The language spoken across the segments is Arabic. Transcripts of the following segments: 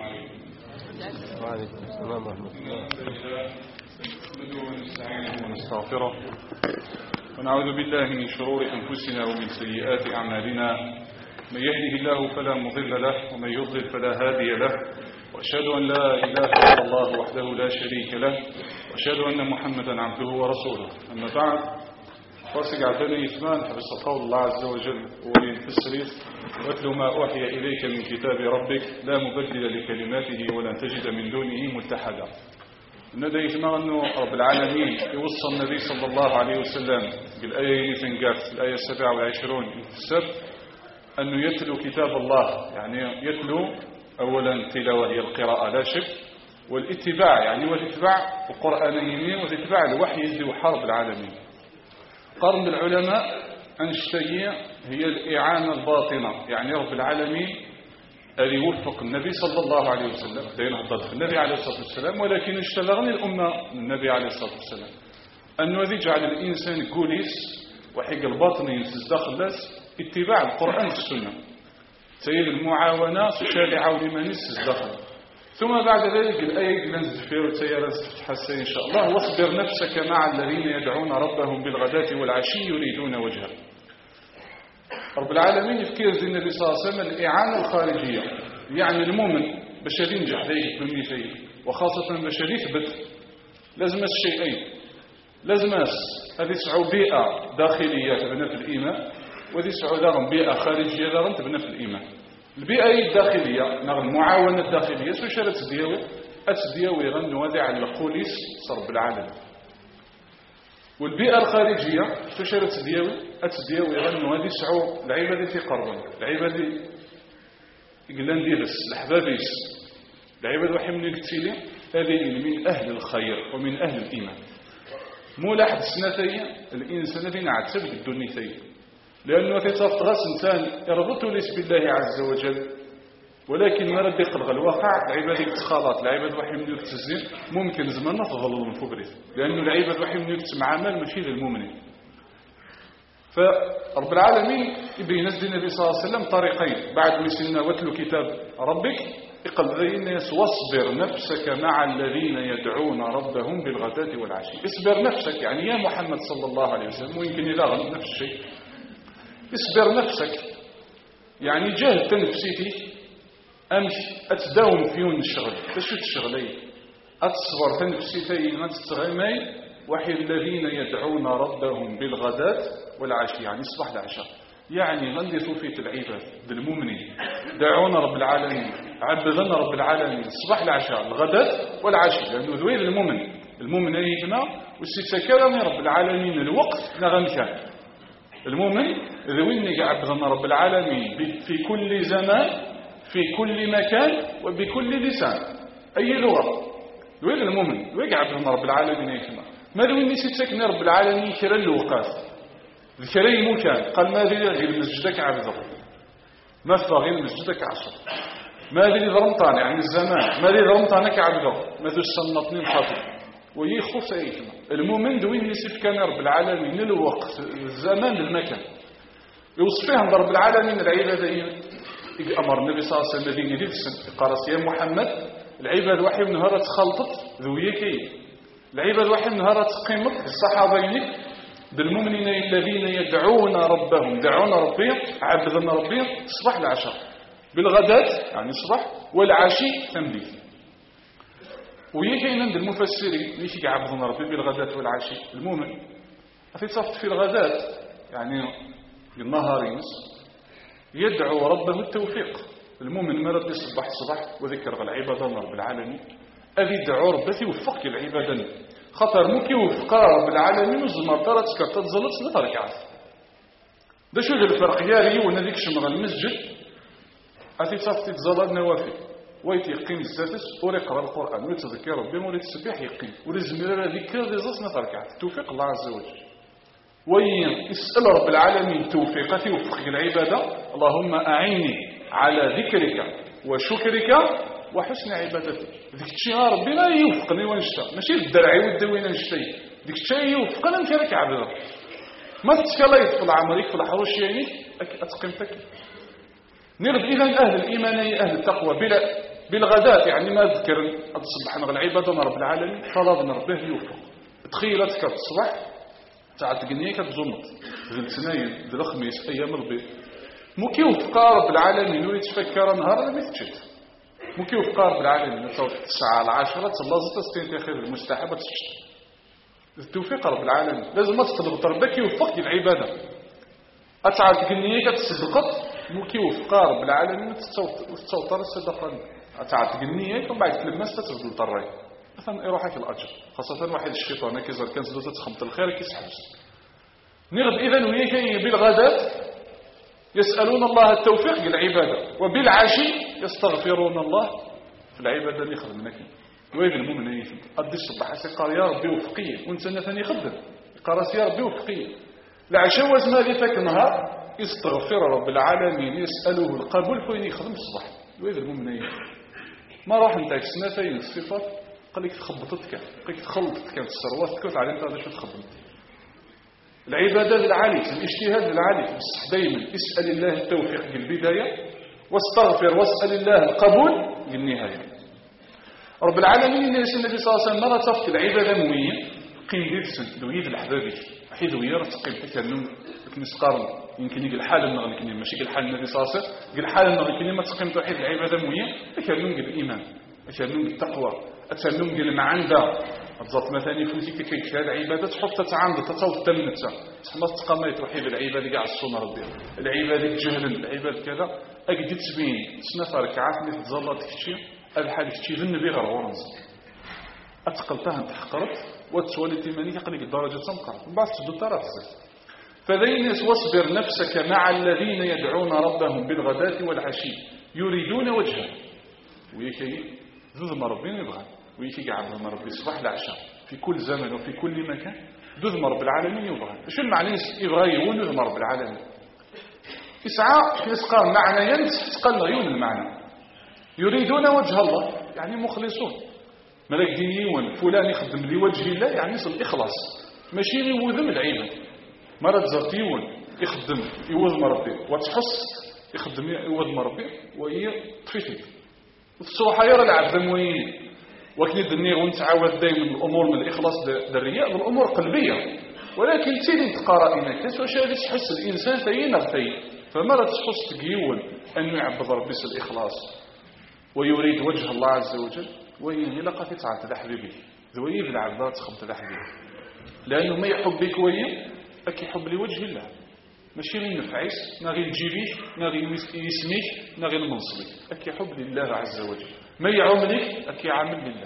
وعليكم السلام ورحمة الله. نحمده ونستعينه ونستغفره ونعوذ بالله من شرور أنفسنا ومن سيئات أعمالنا. من يهده الله فلا مضل له ومن يضلل فلا هادي له، وأشهد أن لا إله إلا الله وحده لا شريك له، وأشهد أن محمدا عبده ورسوله. أما بعد، فارسق عبدالي إثمان حبس قول الله عز وجل وينفسريت واتل ما أوحي إليك من كتاب ربك لا مبدل لكلماته ولن تجد من دونه ملتحدا. ندى إثمان أنه رب العالمين يوصى النبي صلى الله عليه وسلم بالآية تنقاف الآية 27 السبت أنه يتلو كتاب الله، يعني يتلو أولا تلاوة هي القراءة لا شك، والاتباع يعني والاتباع القرآن يمين والاتباع الوحي يزدو حرب العالمين. قرن العلماء أنشتي هي الإعانة الباطنة، يعني رب العالمين اللي يوفق النبي صلى الله عليه وسلم دين هضرت النبي عليه الصلاة والسلام، ولكن اشتغلني الأمة النبي عليه الصلاة والسلام أنه يجعل الإنسان كوليس وحق الباطن ينسز داخل اتباع القرآن والسنة، سيد المعاونة شارعة لمن ينسز داخل. ثم بعد ذلك الآية لنزل فيه وتسير حسين إن شاء الله: واصبر نفسك مع الذين يدعون ربهم بالغداة والعشي يريدون وجهه. رب العالمين يفكر زي النبي صلى الله عليه وسلم الإعانة الخارجية، يعني المؤمن باش ينجح ذلك الدنيا فيه، وخاصة باش يثبت لازم الشيئين، لازم هذه سعو بيئة داخلية تبنى في الإيمان، وهذه سعو دارم بيئة خارجية دارم تبنى في الإيمان. البيئة الداخلية نغم المعاونة الداخلية سوشارة تدياوي غنو هذه على القوليس صرب العالم، والبيئة الخارجية سوشارة تدياوي غنو هذه سعو العبادة في قربنا، العبادة قلنا ديرس الحبابيس، العبادة وحي من الكتيلي هذه من أهل الخير ومن أهل الإيمان. ملاحظ السنتين الإنسان الذي نعتبر الدنيتين، لأنه تتصفت غاس إنسان يربط ليس بالله عز وجل، ولكن ما رد يقلغ الواقع العبادة يتخالط، العبادة وحي من التزين ممكن زمان تظل من فوق ريث، لأنه العبادة وحي من معامل ماشي للمؤمنين. فرب العالمين يبين النبي صلى الله عليه وسلم طريقين بعد ما سنة واتلو كتاب ربك يقل ذي الناس: واصبر نفسك مع الذين يدعون ربهم بالغداة والعشي. اصبر نفسك يعني يا محمد صلى الله عليه وسلم، ويمكن يلاغل نفس الشيء. اصبر نفسك يعني جاهد تنفسيتي امشي اتداوم فيون الشغل تشوت الشغلين اتصبر تنفسيتي ما تستغمي وحي الذين يدعون ربهم بالغداة والعشي، يعني صباح العشاء، يعني غندي صوفية العباد بالمؤمنين دعونا رب العالمين عبدنا رب العالمين صباح العشاء الغداة والعشي، لأنه ذوين المؤمن يجمع والستكرم رب العالمين الوقت نغم كان المؤمن ذوين عبدنا رب العالمين في كل زمان في كل مكان وبكل لسان أي لغة. ذوين المؤمن ذوين عبدنا رب العالمين يجمع ما ذوين ستكن رب العالمين كرا اللوقات ذكري مكان قال ما ذي غير مسجدك عبده ما فغير مسجدك عصر ما ذي ضرمطان يعني الزمان ما ذي ضرمطانك عبده ما ذو السنطني الخاطئ ويخص أيكما. المؤمن دوين يسف كان رب العالمين الوقت الزمان المكان يوصفهم رب العالمين العبادة. أمر النبي صلى الله عليه وسلم الذين يدرسن قال يا محمد العباد وحي من نهارة خلطت ذويكي العباد وحي من نهارة قيمت الصحابيين بالمؤمنين الذين يدعون ربهم دعونا ربهم عبدنا ربهم صباح العشاء بالغداة يعني صباح والعشي تمليك. ويجي عند المفسرين يجي عبدنا ربهم بالغداة والعشي. المؤمن أتصفت في الغداة يعني بالنهار يدعو ربه التوفيق. المؤمن مرض يصبح صباح وذكر العبادة رب العالمين أذي دعو ربه يوفق العبادة خطر مو كيوفق رب العالمين وزمر ترى تسكر تتزلط نطرك عاد ده شو الفرق ياري ونذيك شمغ المسجد أتي صافت تتزلط نوافل ويت يقيم السادس ويقرأ القرآن ويتذكر ربي ويتسبح يقيم ولزمير ذكر ذي نطرك عاد توفيق الله عز وجل. وين اسأل رب العالمين توفيقتي وفق العبادة اللهم أعيني على ذكرك وشكرك وحسن عبادتك. ذيك الشيء ربي لا يوفقني ونشتا ماشي الدرعي والدوينة نشتي ذيك الشيء يوفقنا نكرك عبادة ما تتكليت في العمريك في الحروش يعني أتقمتك نرد إذن أهل الإيمان أهل التقوى بلا بالغداء يعني ما ذكر الصبح نغ العبادة رب العالمين طلبنا ربه يوفق. تخيلت كتصبح تاع تقنيه كتزمط ذل تنايل ذل الخميس ايام البيض مو كيوفق رب العالمين ولي تفكر نهار ما تشد مو كيوفق رب العالمين تصوت 9 ل 10 تلاصت تستنتي خير المستحبه تشد التوفيق رب العالمين لازم تطلب ربك يوفق العباده اتعال تقنيه كتصدقت مو كيوفق رب العالمين تصوت الصدقه اتعال تقنيه ومن بعد تلمس تتبدل طري مثلا يروحك الاجر خاصه واحد الشيطان كيزر كان زلوزه تخمط الخير كيسحبس نغد اذا وياك بالغداة يسالون الله التوفيق للعباده وبالعشي يستغفرون الله في العباده اللي خدمناك ويجي المؤمن يفهم ادي الصباح سيقال يا ربي وفقيه وانت ثاني يخدم قراس يا ربي وفقيه العشاء وزن هذه فاك النهار يستغفر رب العالمين يساله القبول فين يخدم الصباح ويجي المؤمن يفهم ما راح نتاك سنتين الصفات قال لك تخبطتك قال لك تخلطتك الثروات كيف علمت هذا شو تخبط العباده للعالي الاجتهاد للعالي بس دائما اسال الله التوفيق في البدايه واستغفر واسال الله القبول في النهايه رب العالمين النبي صلى الله عليه وسلم مره تفك العباده مويه قيم ديفسن دويد الحبابي حيث ويرى تقيم كانوا كنسقارن يمكن يقول حال النغ يمكن ماشي قال حال النبي صلى الله عليه وسلم قال حال النغ يمكن ما تقيم توحيد العباده مويه كانوا بالايمان كانوا بالتقوى اتنم قال ما عنده بالضبط مثلا فوتيك كيف هذه العباده تحط تعاند تصوت تمنتها تحمص تقامي توحيد العباده كاع الصوم ربي العباده جهل العباده كذا اكيد تبين سنه ركعات مثل تزلط كشي الحال كشي النبي غير ورنز اتقلتها انت حقرت وتولي تيماني قال لك الدرجه تنقر من بعد تبدا ترفس فذين واصبر نفسك مع الذين يدعون ربهم بالغداة والعشي يريدون وجهه ويكي ذو ربنا يبغى ويكي قاعد ذو ربي صباح العشاء في كل زمن وفي كل مكان ذو رب العالمين يبغى شو المعنى يبغى يقول ذو رب العالمين يسعى يسقى معنى ينس تقل غيون المعنى يريدون وجه الله يعني مخلصون ملك دينيون فلان يخدم لوجه الله يعني يصل إخلاص ماشي يوذم العيبة مرض زرتيون يخدم يوذم ربي وتحس يخدم يوذم ربي وهي تفيتي الصوحة يرى العبد موين وكني الدنيا ونتعاود دائما الأمور من الإخلاص للرياء والأمور قلبية ولكن تيدي تقرأ إنك واش هذه تحس الإنسان ثينا ثي فمرة تحس تقيون أنه يعبد ربي الإخلاص ويريد وجه الله عز وجل وين لقى تتعب تدح بك ذوي بالعباد تخم تدح بك لأنه ما يحبك وين أكي يحب لوجه الله ماشي غير نفعيس ناغي نجيبيك ناغي يسميك ناغي المنصبك أكي يحب لله عز وجل ما يعملك أكي عامل لله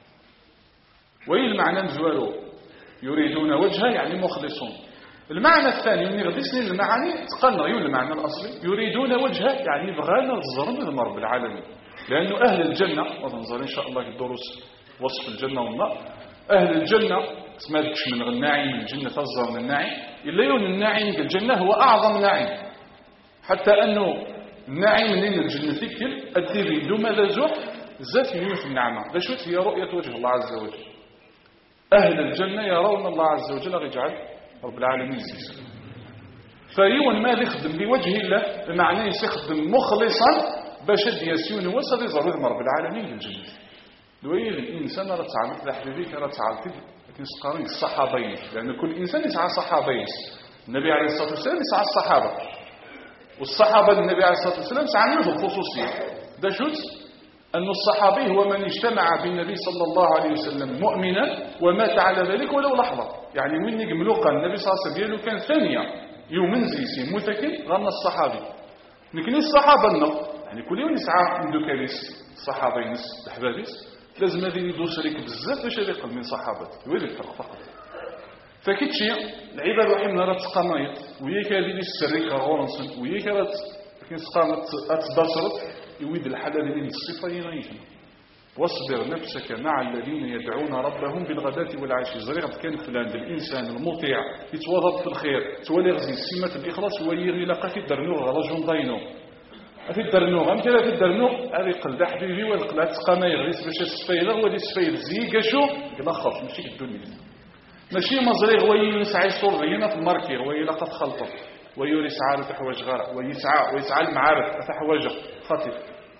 وين المعنى مزوالو يريدون وجهه يعني مخلصون المعنى الثاني من يغدسني المعاني تقلنا غيون المعنى الأصلي يريدون وجهه يعني بغانا الظلم من رب العالمين لأنه أهل الجنة وننظر إن شاء الله الدروس وصف الجنة والنار أهل الجنة ما ذكش من الناعم من الجنة تظهر من الناعم إلا يون الناعم الجنة هو أعظم ناعم حتى أنه الناعم من الجنة ذكر الدين دوما لا زوح ذات في النعمة لا شوت هي رؤية وجه الله عز وجل أهل الجنة يرون الله عز وجل يجعل رب العالمين سيسا فيون ما يخدم بوجه الله بمعنى يخدم مخلصا باش يسيون وصل يزور رب العالمين الجنة دوي الإنسان راه تعامل حبيبي راه تعامل لكن سقارن الصحابين لأن كل إنسان يسعى صحابين النبي عليه الصلاة والسلام يسعى الصحابة والصحابة النبي عليه الصلاة والسلام سعى له الخصوصية ده شوت أن الصحابي هو من اجتمع بالنبي صلى الله عليه وسلم مؤمنا ومات على ذلك ولو لحظة يعني من يقملوقا النبي صلى الله عليه وسلم كان ثانية يومن زيسي متكن غنى الصحابي لكن الصحابة النق يعني كل يوم يسعى من دوكاليس الصحابين الحبابيس لازم هذه يدوس عليك بزاف باش يقل من صحابتك وين الفرق فقط فكتشي العباد واحد من راه تقاميط وياك هذه السريكه غورنسن وياك راه لكن تقامت اتبصرت يويد الحلال اللي الصفين غيشن واصبر نفسك مع الذين يدعون ربهم بالغداة والعشي زريغ كان فلان الانسان المطيع يتوظف في الخير تولي غزي سمه الاخلاص ويري لقى في الدرنوغ رجل ضينو في الدرنوغ أم كذا في الدرنوغ هذه قلد حبيبي والقلات تقامي يغريس باش السفيدة ودي السفيد زي قشو قلا خاف ماشي الدنيا ماشي مزريغ وي يسعى يصور غينا في الماركير وي لقى تخلطه ويوري سعارة حواج غارة ويسعى المعارف حواج خطيف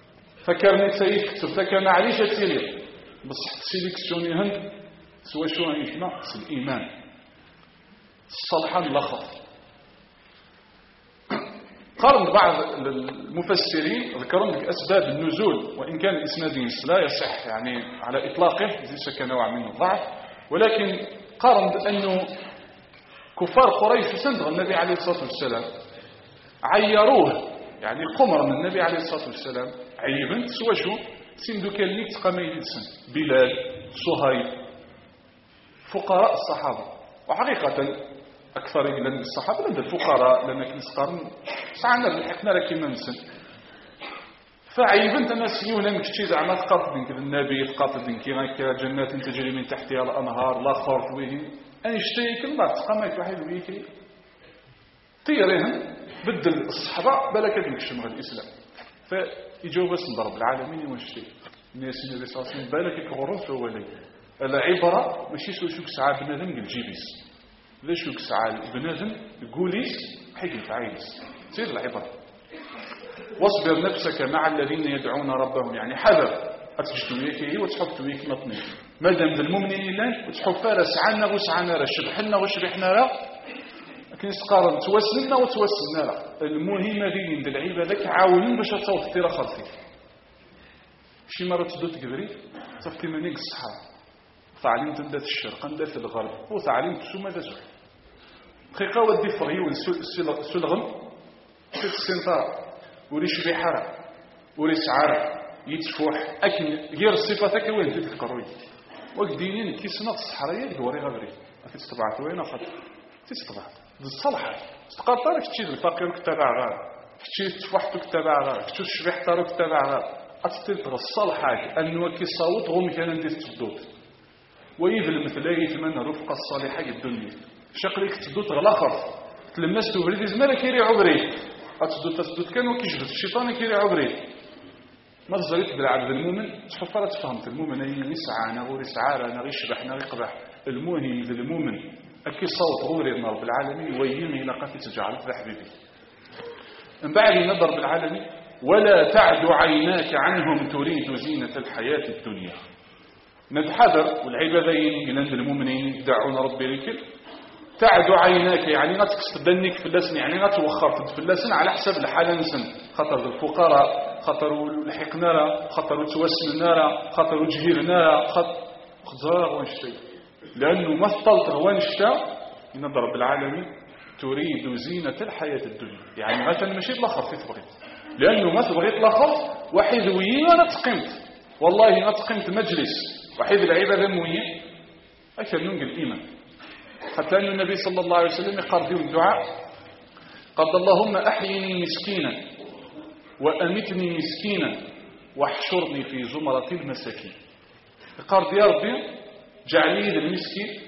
فكرني سيكتب فكان عليش تسيلي بس سيليكسيوني هند سوى شو عيشنا الإيمان الصالحان لخط. قارن بعض المفسرين ذكرون لك أسباب النزول، وإن كان الإسناد لا يصح يعني على إطلاقه ليس كنوع من الضعف، ولكن قارن بأنه كفار قريش سندغ النبي عليه الصلاة والسلام عيروه، يعني قمر من النبي عليه الصلاة والسلام عيبنت سوى شو سندو كان ليك تقامي سن بلال صهيب فقراء الصحابة، وحقيقة أكثر من الصحابة لدى الفقراء لأنك نسقرن سعنا لحقنا لك ما نسن. فعيبنت أنا سيونا مكتشي زعما تقاطب دينك النبي تقاطب دينك هكا جنات تجري من تحتها الأنهار لا خوف به أنشتي كل ما تقاميت واحد ويكي طيرهم بدل الصحابة بلا كذلك شمغ الإسلام. فيجاوب اسم رب العالمين واشتي الناس النبي صلى الله عليه وسلم بالك يكغرون فهو لي العبرة ماشي شوك ساعة بنادم الجيبيس لا شوك ساعة بنادم قوليس حيك فعيلس تصير العبرة. واصبر نفسك مع الذين يدعون ربهم، يعني حذر أتجدوا ويكي وتحب تويك مطني مادام المؤمنين لله وتحب فارس عنا وسعنا شبحنا وشبحنا لا لكن يستقارن توسلنا وتوسلنا لا. المهمة دي من العيبة ذاك عاونين باش تصوت تيرا خلفي شي مرة تدو تقبري تفتي منيك الصحراء تعليم تندات الشرق ندات الغرب وتعليم تسوما ذا زوج دقيقة ودي فغيون سلغم في السنطار وريش بحارة وريش عارة يتفوح أكن غير الصفاتك وين تدك القروي وقدينين كيسنا الصحراء يدوري غبري أتستبعت وين أخذ تستبعت بالصلحة استقاطارك تشيد الفقير كتابع غار تشيد تفوحتك كتابع غار تشيد شبيحتارك كتابع غار أتستلت الصلحة أنه كي صوت غم كان ندير تدوت ويذ المثلي يتمنى رفقة الصالحة الدنيا شقليك تدوت غلاخر تلمست تبريد زمالا كيري عبري أتدوت كانوا كيجبت الشيطان كيري عبري ما تزريت بالعبد المؤمن تحفرت فهمت المؤمن أي يسعى نغوري سعارة نغي شبح نغي قبح المهم ذا المؤمن أكي صوت غوري رب العالمين ويمي لقاتي تجعلت ذا حبيبي من بعد نظر بالعالمين ولا تعد عيناك عنهم تريد زينة الحياة الدنيا. نتحذر والعبادين إلى المؤمنين يدعون ربي لكل تعد عيناك يعني نتكس تدنك في اللسن يعني نتوخر في اللسن على حسب الحالة نسن خطر الفقراء خطر الحق نارا خطر توسل نارا خطر جهير نارا خطر وانشتي لأنه مثلت وانشتا ينظر رب العالمين تريد زينة الحياة الدنيا يعني مثلا ماشي تلخر في تبغيت لأنه ما تبغيت تلخر واحد ويي وانا تقمت والله نتقمت مجلس وحيد العبادة موية أكثر من الإيمان حتى أن النبي صلى الله عليه وسلم يقال فيه الدعاء قد اللهم أحيني مسكينا وأمتني مسكينا واحشرني في زمرة المساكين. يقال يا ربي جعلي المسكين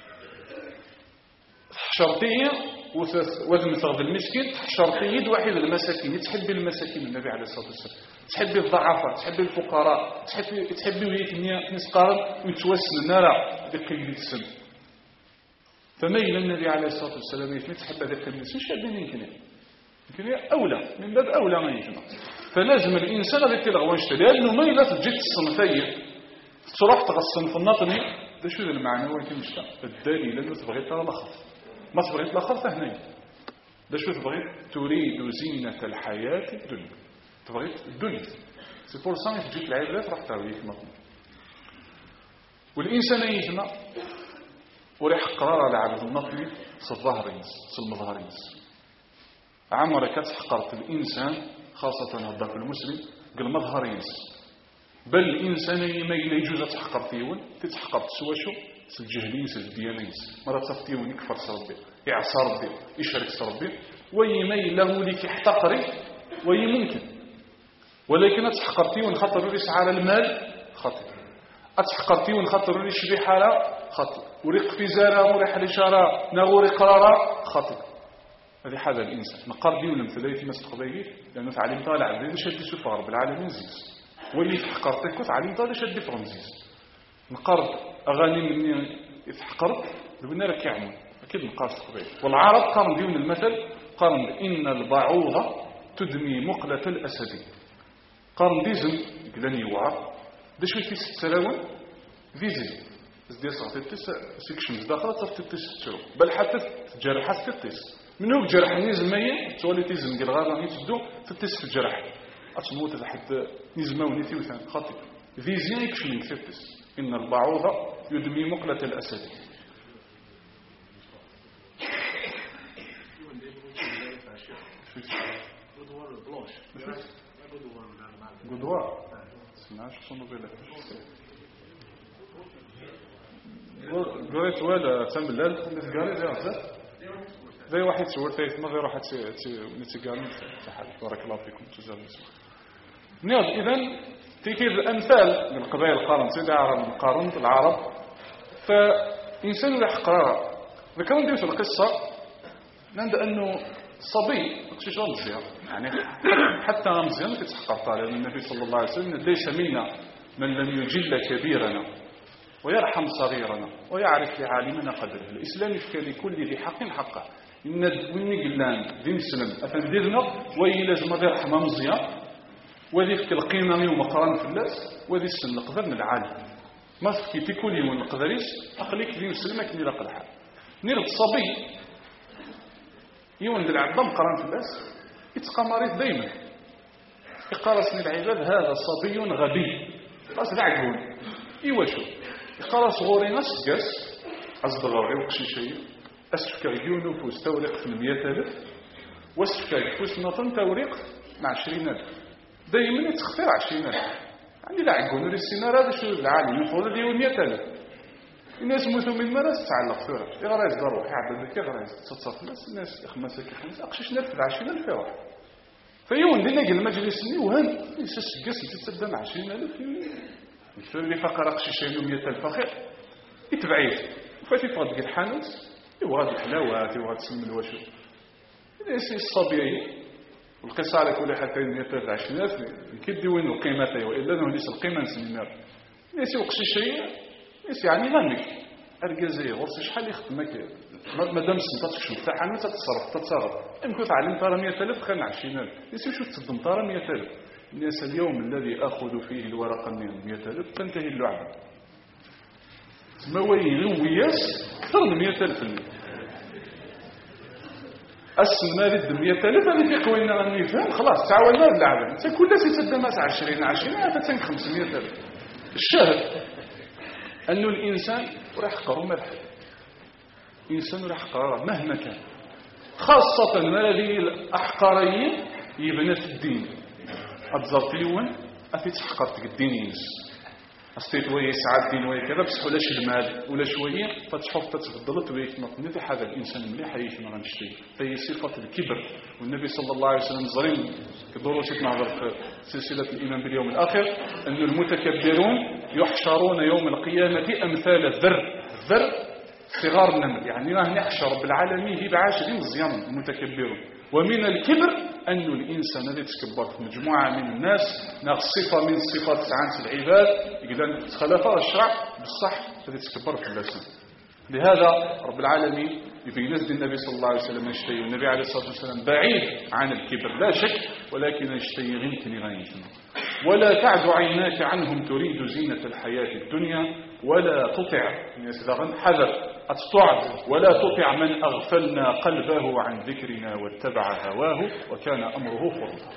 حشرتيه وذمثغ المسكين حشرتيه واحد المساكين تحب المساكين النبي عليه الصلاة والسلام تحبي الضعفاء تحبي الفقراء تحبي وياك نسقارن ويتوسل النار ذاك اللي تسن. فما إلى النبي عليه الصلاة والسلام تحب ذاك الناس مش قادرين يمكن أولى من باب أولى ما يجمع. فلازم الإنسان ذاك الغوانشت لأنه ما إلا تجي الصنفية تروح تغصن في النطني ده شو المعنى هو يمكن مشتا الدليل لأنه تبغي تلخص ما تبغي تلخص هنا ده شو تبغي تريد زينة الحياة الدنيا تبغي الدنيا سي بور سان تجيك العبادات راح تاويك مطلوب والإنسان يجمع وريح قرار العبد المطلوب الظهرينس المظهرينس عمرك تحقرت الإنسان خاصة هذاك المسلم قل مظهرينس بل الإنسان يميل يجوز تحقر فيون تتحقر تسوى شو الجهلينس الديانيس مرة تفتيون يكفر ربي يعصى ربي يشرك ربي ويميل له لك يحتقري ويممكن ولكن أتحقرتيون خطر ريس على المال خطر أتحقرتيون خطر ريس بحالة خطر وريق في زارة وريح الإشارة نغوري قرارة خطر. هذه حاجة الإنسان نقر ديون المثلية ما استقبيه لأنه تعليم طالع عبدين شد سوف رب العالمين زيز واللي تحقرتك تعليم طالع شد فرنزيز نقر أغاني مني يتحقرت قلنا لك يعمل أكيد نقر استقبيه. والعرب قارن ديون المثل قارن إن البعوضة تدمي مقلة الأسد قارن ديزم قلاني يوعر دا شوي تيس تسراون فيزي دي صافي تيس سيكشنز داخل صافي تيس تشرو بل حتى تجرح حتى تيس منو جرح نيزمية تولي تيزم قال غادا يتدو تيس في الجرح أتموت لحد نيزماوني تيوثان خاطئ فيزيان يكشمين تيس إن البعوض يدمي مقلة الأسد قدوار سمعش صنو بلا قريت ولا تم الليل قريت يا عزيز زي واحد سور تيت ما غير واحد نتقال تحت بارك الله فيكم تزال نيض إذن تيكير الأمثال من قبائل القرن سيدي عرب القرن العرب فإنسان راح قرار ذكرنا ديوت القصة عند أنه صبي مش مزيان يعني حتى مزيان كتحقق طالب النبي صلى الله عليه وسلم ليس منا من لم يجل كبيرنا ويرحم صغيرنا ويعرف لعالمنا قدره الإسلام يفكى لكل ذي حق حقه وني قلان ذي مسلم أفندرنا وي لازم يرحم مزيان وذي فك القيمة من مقران في الناس وذي السن القدر من العالم ما فكي تكون يوم القدريش أخليك ذي مسلمك نيرق الحال نيرق صبي يوم العظم قران في الناس يتقى مريض دايما يقارسني العباد هذا صبي غبي راس العقول ايواشو يقارس غوري ناس قاس أصد غوري وقشي شيء أسفك يونو فوز توريق في 100,000 واسفك فوز نطن توريق مع 20,000 دايما يتخفير 20,000 يعني لا عقول السينار هذا شو العالم يقول لي 100,000 الناس موتوا من مرض تعلق فيها يغرز ضروح يعبد لك يغرز تصف الناس خمسة كخمسة أقشش نرفد 20,000 يروح فيون دينا قل المجلس وهم يسس قس تتسدى مع 20,000 اللي فقر أقشش 100,000 خير يتبعيه وفاتي فقد قل حانوت يبغى الحلاوات يبغى تسمى الوشو الناس الصبيعي والقصة على كل حتى 100,000 20,000 نكدي وين القيمة وإلا نهنيس القيمة نسمينار الناس يوقشي شيء يعني غنك أرجزي غرس شحال يخدمك مادام سنتاتك شو تاعها ما تتصرف يمكن تعلم ترى 100,000 خلينا 20,000 نسي شو تصدم ترى 100,000 الناس اليوم الذي أخذ فيه الورقة من 100,000 تنتهي اللعبة سموي غوياس أكثر من 100,000 السنة رد 100,000 هذه في قوينا غني فهم خلاص تعاوننا اللعبة انت كلها تسدمات 20 هذا تنك 500,000 الشهر أنه الإنسان راح يحقره مرح إنسان راح يحقره مهما كان خاصة هذه الأحقاريين يبنى في الدين أتزرطيون أفي تحقرتك الدين ينس أستيت ويا يسعى الدين ويا كذا بس ولاش المال ولا شوية فتحف تتفضلت ويك نطني هذا الإنسان مليح يعيش ما غنشتي فهي صفة الكبر والنبي صلى الله عليه وسلم زرين كدورو سيتنا في سلسلة الإيمان باليوم الآخر أن المتكبرون يحشرون يوم القيامة أمثال الذر صغار النمل يعني راه نحشر رب العالمين هي بعاشرين مزيان المتكبرون ومن الكبر أن الإنسان الذي تكبر في مجموعة من الناس ناقص صفة من صفات سعادة العباد يقدر تخلفها الشرع بالصح الذي تكبر في اللسان لهذا رب العالمين يبين النبي صلى الله عليه وسلم يشتي والنبي عليه الصلاة والسلام بعيد عن الكبر لا شك ولكن يشتي غنتني غايتنا ولا تعد عيناك عنهم تريد زينة الحياة الدنيا ولا تطع حذر أتطع ولا تطع من أغفلنا قلبه عن ذكرنا واتبع هواه وكان أمره فرطا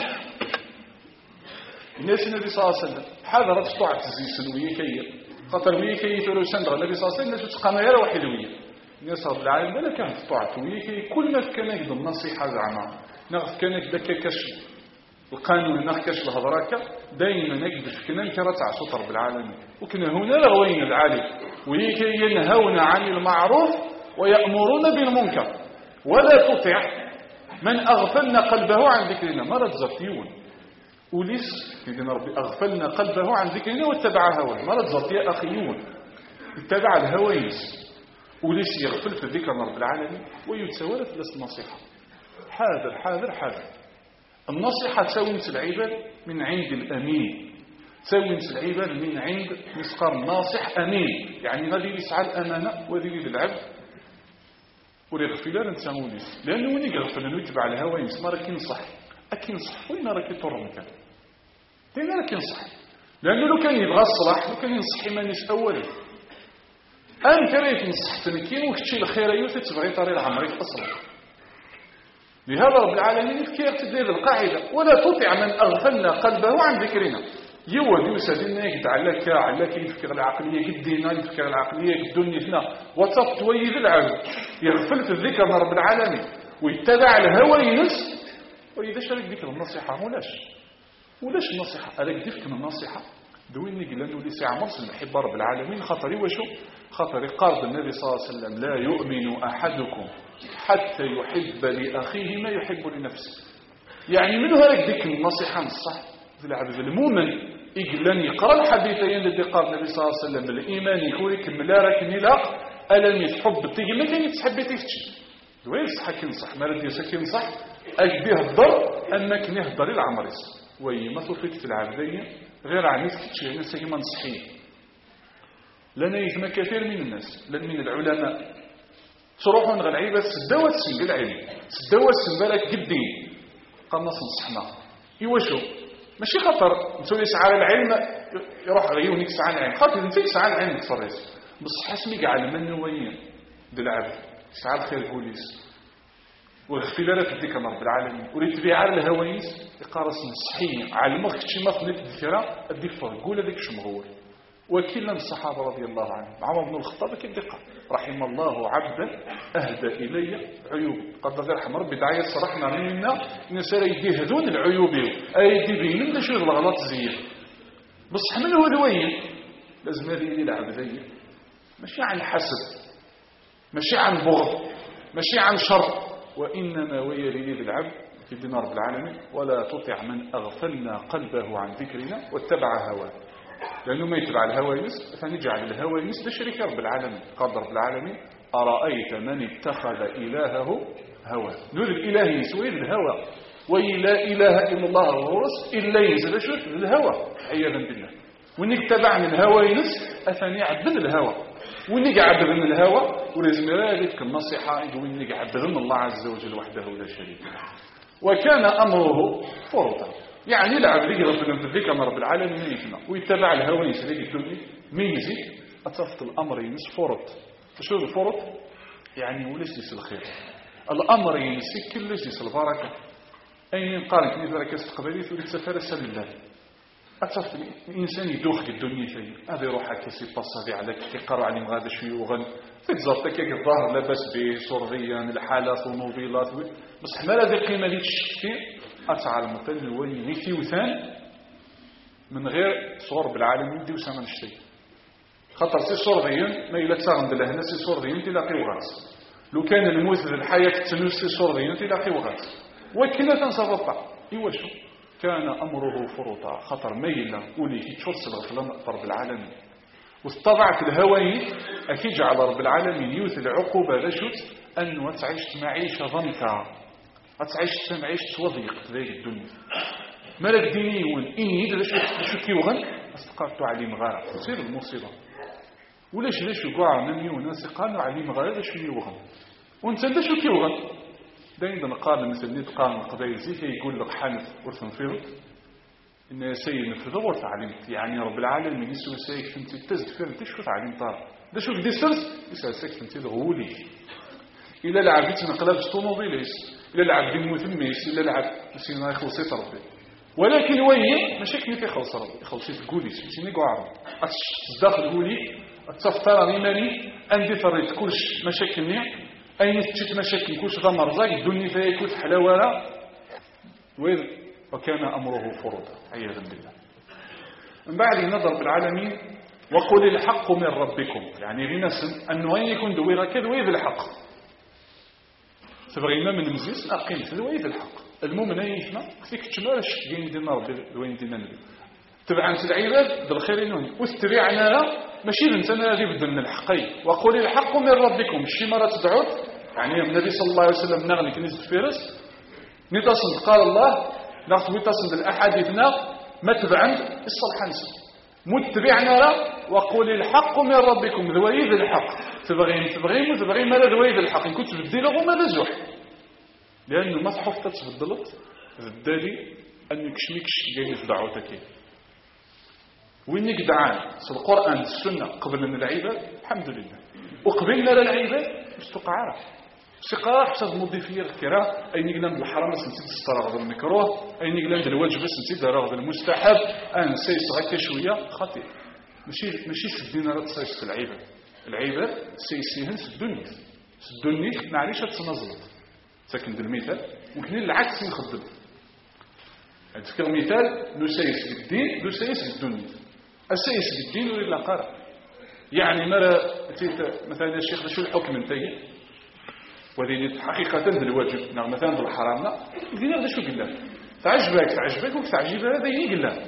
الناس النبي صلى الله عليه وسلم حذر تطع تزي سنوية كي خاطر ويا كي تولو سندر النبي صلى الله عليه وسلم الناس تقام غير واحد ويا الناس رب العالمين لا كانت تطع ويا كي كل ما كان يقدر النصيحة زعما ناخذ كان يدك كشف القانون نخكش الهضراكة دايما نقدر كنا نكرة صوت رب العالمين وكنا هنا لغوين العالي ويكي ينهون عن المعروف ويأمرون بالمنكر ولا تطع من أغفلنا قلبه عن ذكرنا مرض زرتيون وليس يقول ربي أغفلنا قلبه عن ذكرنا واتبع هواه مرض زرتي أخيون اتبع الهويس وليس يغفل في ذكر رب العالمين ويتسولف لس النصيحة حاذر النصيحة تساوي العباد من عند الأمين تساوي العباد من عند مسقر ناصح أمين يعني غادي يسعى الأمانة وذي للعبد وليغفل لا نتساوليس لأنه وين يغفل أنه يتبع الهوى يسمى راك ينصح أكي نصح وين راك يطر مكان دينا راه كينصح، لأنه لو كان يبغى الصلاح لو كان ينصح إيمانيس أولا. أنت راه تنصح تمكين وكتشي الخير أيوة تتبغي طريق عمرك أصلا. لهذا رب العالمين كيعتبر القاعدة ولا تطع من أغفلنا قلبه عن ذكرنا. يوه ديوسا دينا على يفكر العقلية قدينا يفكر العقلية قدونيتنا وتصف تويذ العبد يغفلت الذكر من رب العالمين ويتبع الهوى ينس. وإذا شارك ذكر النصيحة ولاش النصيحة ألاك ديفك من النصيحة دويني قلنا لي ساعة مرسل نحب رب العالمين خاطري وشو خاطري قارب النبي صلى الله عليه وسلم لا يؤمن أحدكم حتى يحب لأخيه ما يحب لنفسه. يعني منه هلك ذكر النصيحة الصح ذي العبد المؤمن إقلان يقرأ الحديثين الذي قال النبي صلى الله عليه وسلم الإيمان يكوريك ملارك نلاق ألم يتحب تيجي كان يتحب تفتش دوين صح كنصح ما ردي سكنصح أجبيه الضر أنك نهضر العمرس ويما تفيد في العبدين غير عنيف كتشي ناس كيما نصحين. لنا يثم كثير من الناس لن من العلماء تروحون غير العيبة سدوات سنق العلم سدوات سنبالك قدين قال ناس نصحنا يوشو ماشي خطر نسوي يسعى العلم يروح غيوني يسعى العلم خاطر انت يسعى العلم تفرس بصح اسمي على من نوين دي العبد يسعى الخير بوليس والخفيلات تديك رب العالمين وريت بيع على الهوايس يقارص نصحيه علمك شي ما خليت الذكرى اديك قول هذاك شو مغول. وكل الصحابه رضي الله عنهم عمر بن الخطاب كيف دقه رحم الله عبدا اهدى الي عيوب قد يرحم ربي دعايه صرحنا منا نسال يهدون العيوب ايدي بين شو الغلط زين بصح من هو ذوين لازم هذه العبديه ماشي عن حسد ماشي عن بغض ماشي عن شر وإنما ويلي العبد في دين رب العالمين ولا تطع من أغفلنا قلبه عن ذكرنا واتبع هواه. لأنه ما يتبع الهوايس فنجعل الهوايس لشريك رب العالمين. قال رب العالمين أرأيت من اتخذ إلهه هواه نور الإله يسوي الهوى ولا إله إلا الله الغرس إلا ينزل شوف الهوى عياذا بالله. وإنك تبع من الهوايس أثني عبد الهوى وإنك عبد من الهوى ولازم ذلك النصيحة وإنك عبد من الله عز وجل وحده لا شريك له. وكان أمره فرطا يعني العبد يغفل من الذكر من رب العالمين يفنى ويتبع الهوى يسلك الدنيا ميزي أتصفت الأمر ينس فرط. شو الفرط يعني وليس يس الخير الأمر ينسي كلش يس البركة أين قال كني بركة استقبالية تريد سفر سلم أتصفت الإنسان يدوخ الدنيا فيه هذا يروح كسي بصدي على كيقرأ عليهم غادا شيوغا تتزرط كيك الظاهر لاباس به صرغيا الحالات والموبيلات بس ما لا قيمة لي تشكي أتعلم مثلا وين يثيوثان من غير صور بالعالم يدي وسامن الشيء خطر سي صرغيا ما إلا تساغن بالله سي صرغيا تلاقي وغاز لو كان الموت الحياة تنوس سي صرغيا تلاقي وغاز وكنا تنصرفع إيواشو كان أمره فرطا خطر ميلا ولي تشرس الغفلان رب العالمين واستطاعت الهوي أكيد على رب العالمين يوث العقوبة لشت أنه تعيش معيشة ضنكا تعيش معيشة وضيق في ذلك الدنيا ملك دينيون إني لشو كيوغن أستقرت عليم غارة تصير المصيبة وليش يقع نميون ناس قالوا عليم غارة لشو يوغن وانت لشو كيوغن دائما قال مثل نيت قال القبائل زي يقول لك حنف وتنفيض إن يا سيد نفذ وتعلمت يعني رب العالمين يسوي سيك فهمتي تزدفر انت شو تعلم طار ده شو بدي سرس يسال سيك فهمتي الغولي إلا العبد نقلب طوموبيليس إلا العبد مثميس إلا العبد مسينا يخلصيت ربي ولكن وين مشاكل في خلص ربي خلصيت قوليس مسيني قعر أتصدق قولي أتصفتر إيماني أندي فريت كلش مشاكلني أين تشت مشاكل كلش غمر زاك الدنيا فيها كل حلاوة وكان أمره فرطا عياذا بالله. من بعد نظر بالعالمين وقل الحق من ربكم يعني غنسن أنه أين يكون دويرا كذوي بالحق تبغينا من مزيس أقيم ذوي بالحق المؤمن يفنا فيك تشمارش دين دين ربي دوين دين النبي تبعا العباد بالخيرين واستبعنا لا ماشي انسان هذه بدل من الحقي وقل الحق من ربكم شي مرة تدعوت يعني النبي صلى الله عليه وسلم نغني كنيسة فيرس نتصل قال الله ناخذ نتصل بالأحاديثنا ما تبعن الصلح نسل متبعنا لا وقل الحق من ربكم ذويذ الحق تبغين ما لا ذويذ الحق إن كنت تبدي له ما لزوح لأنه ما تحفظت تبدلت الدالي أنك شميكش جاي في دعوتك وين قدعان القرآن السنة قبلنا العباد الحمد لله، وقبلنا للعباد استقعار حتى المضيفية الكرام أي نقلم بالحرام سنتيد الستراغ بالمكروه، أي نقلم بالواجب سنتيد راغ بالمستحب، أن سيس غير شوية خطير. ماشي سدينا راه تصيص العباد سيسيهن سدوني معليش تنظلط. ساكن بالمثال ممكن العكس نخدم. هذا مثال نسيس بالدين نسيس بالدنيا. السيس بالدين ولا قرا يعني مثلا الشيخ شو الحكم نتاعي وهذه حقيقة الواجب مثلا بالحرامنا دينا هذا شو قلنا تعجبك وتعجبك هذا يقلنا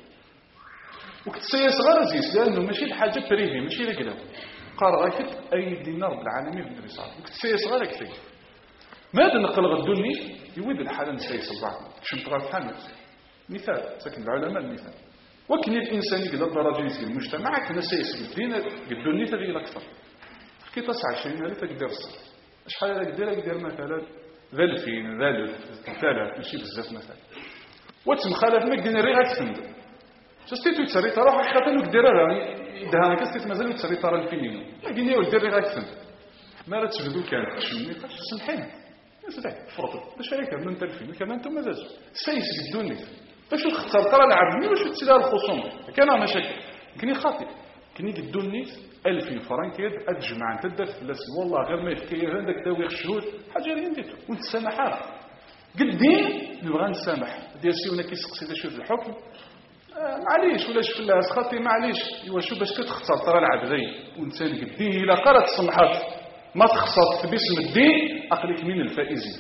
وكتسيس غير زيس لأنه ماشي الحاجة بريفي ماشي لقلنا قال غاكت أي دينا رب العالمين بالنبي صلى الله عليه وسلم وكتسيس غير كثير ماذا نقل غدوني يود الحال نسيس البعض شو نطغى الحامل مثال ساكن العلماء المثال وكن الإنسان يقدر درجة في المجتمع كنا سيس بالدين قدوني تبي أكثر كي تسعى شيء هذا تقدر الصلاة شحال هذا يقدر مثلا ذا 2000 ذا 3000 ماشي بزاف مثلا وتمخالف ما قدنا ريغا تفند شتيتو تسري ترى حقيقه انك دير راه يدها كاستيت مازال تسري ترى الفيلم ما قلنا ودير ريغا تفند ما راه تجبدو كانت تشمي سمحين صدق فرط باش هيك من الفيلم كمان انتم مازال سايس بالدنيا باش تختار ترى العبني واش تسير الخصوم كان مشاكل كني خاطئ كني قدوني 2000 فرنك أتجمع أنت تدرس فلاس والله غير ما يفكر عندك تاويخ شهود حاجة اللي نديتو ونتسامحها قدين نبغى نسامح ديال سيونا كيسقسي شوف الحكم معليش ولا شوف الناس خاطي معليش ايوا شو باش تختار ترى العبدي وانت قدين الا قرات سمحات ما تخسر باسم الدين اقلك من الفائزين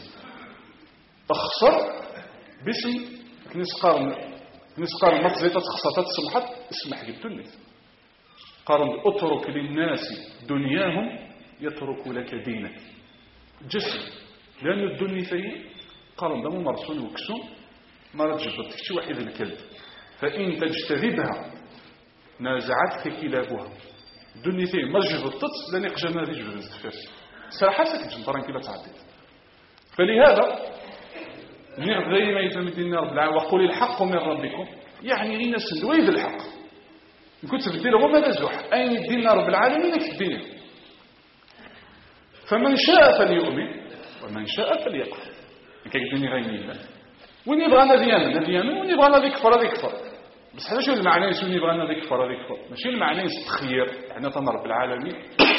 اخسر باسم نسقار ما تزيد تخسر تسمحات اسمح قدوني قارن اترك للناس دنياهم يترك لك دينك جسم لأن الدنيا فيه قارن دمو مرسول وكسون ما رجبتك شي واحد الكلب فإن تجتذبها نازعتك كلابها الدنيا فيه ما جبتت لن يقجم هذه جبت الفاس صراحة سكت جنطران كلا تعديت فلهذا نغذي ما يتمدين رب العالمين وقل الحق من ربكم يعني لنا سندويد الحق كنت بديله هو ماذا زوح أين الدين رب العالمين في الدين فمن شاء فليؤمن ومن شاء فليكفر كيديني غير الله وين يبغانا ديانا وين يبغانا يكفر بس هذا شو المعنى وين يبغانا يكفر ماشي المعنى التخيير يعني رب العالمين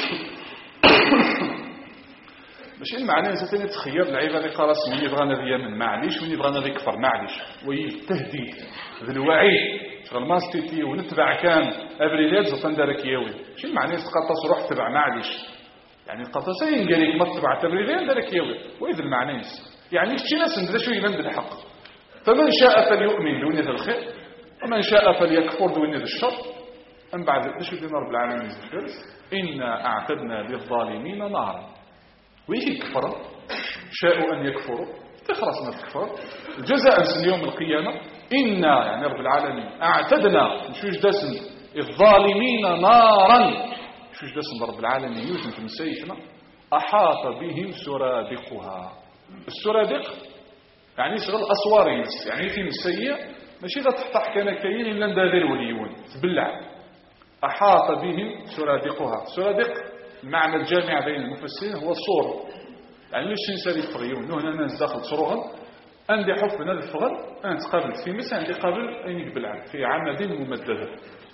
ماشي المعنى ثاني تخيير العباد قال وين يبغانا ديانا معليش وين يبغانا يكفر معليش والتهديد ذا الوعيد شغل ماستيتي ونتبع كان ابريلات زطن دارك ياوي شو المعنى تقطص روح تبع معليش يعني قطصين قالك ما تبع تبريلات دارك ياوي واذا المعنى يعني شي ناس ندير شو يبان بالحق فمن شاء فليؤمن دون ذا الخير ومن شاء فليكفر دون ذا الشر من بعد شو دين رب العالمين إنا أعتدنا للظالمين نارا ويجي كفر شاءوا أن يكفروا تخلص ما تكفر الجزاء يوم القيامة إنا يعني رب العالمين أعتدنا شوش دسن الظالمين نارا شوش دسن رب العالمين يوسم في مسيحنا أحاط بهم سرادقها السرادق يعني شغل أسوارين يعني في مسيح ماشي إذا تحتح كان كاين إلا نداذر وليون تبلع أحاط بهم سرادقها سرادق المعنى الجامع بين المفسرين هو الصور يعني ليش نسالي فريون هنا الناس داخل صروغا عندي حب من هذا الفغل أنا تقابلت في مثل عندي قابل أين يقبل في عمد ممددة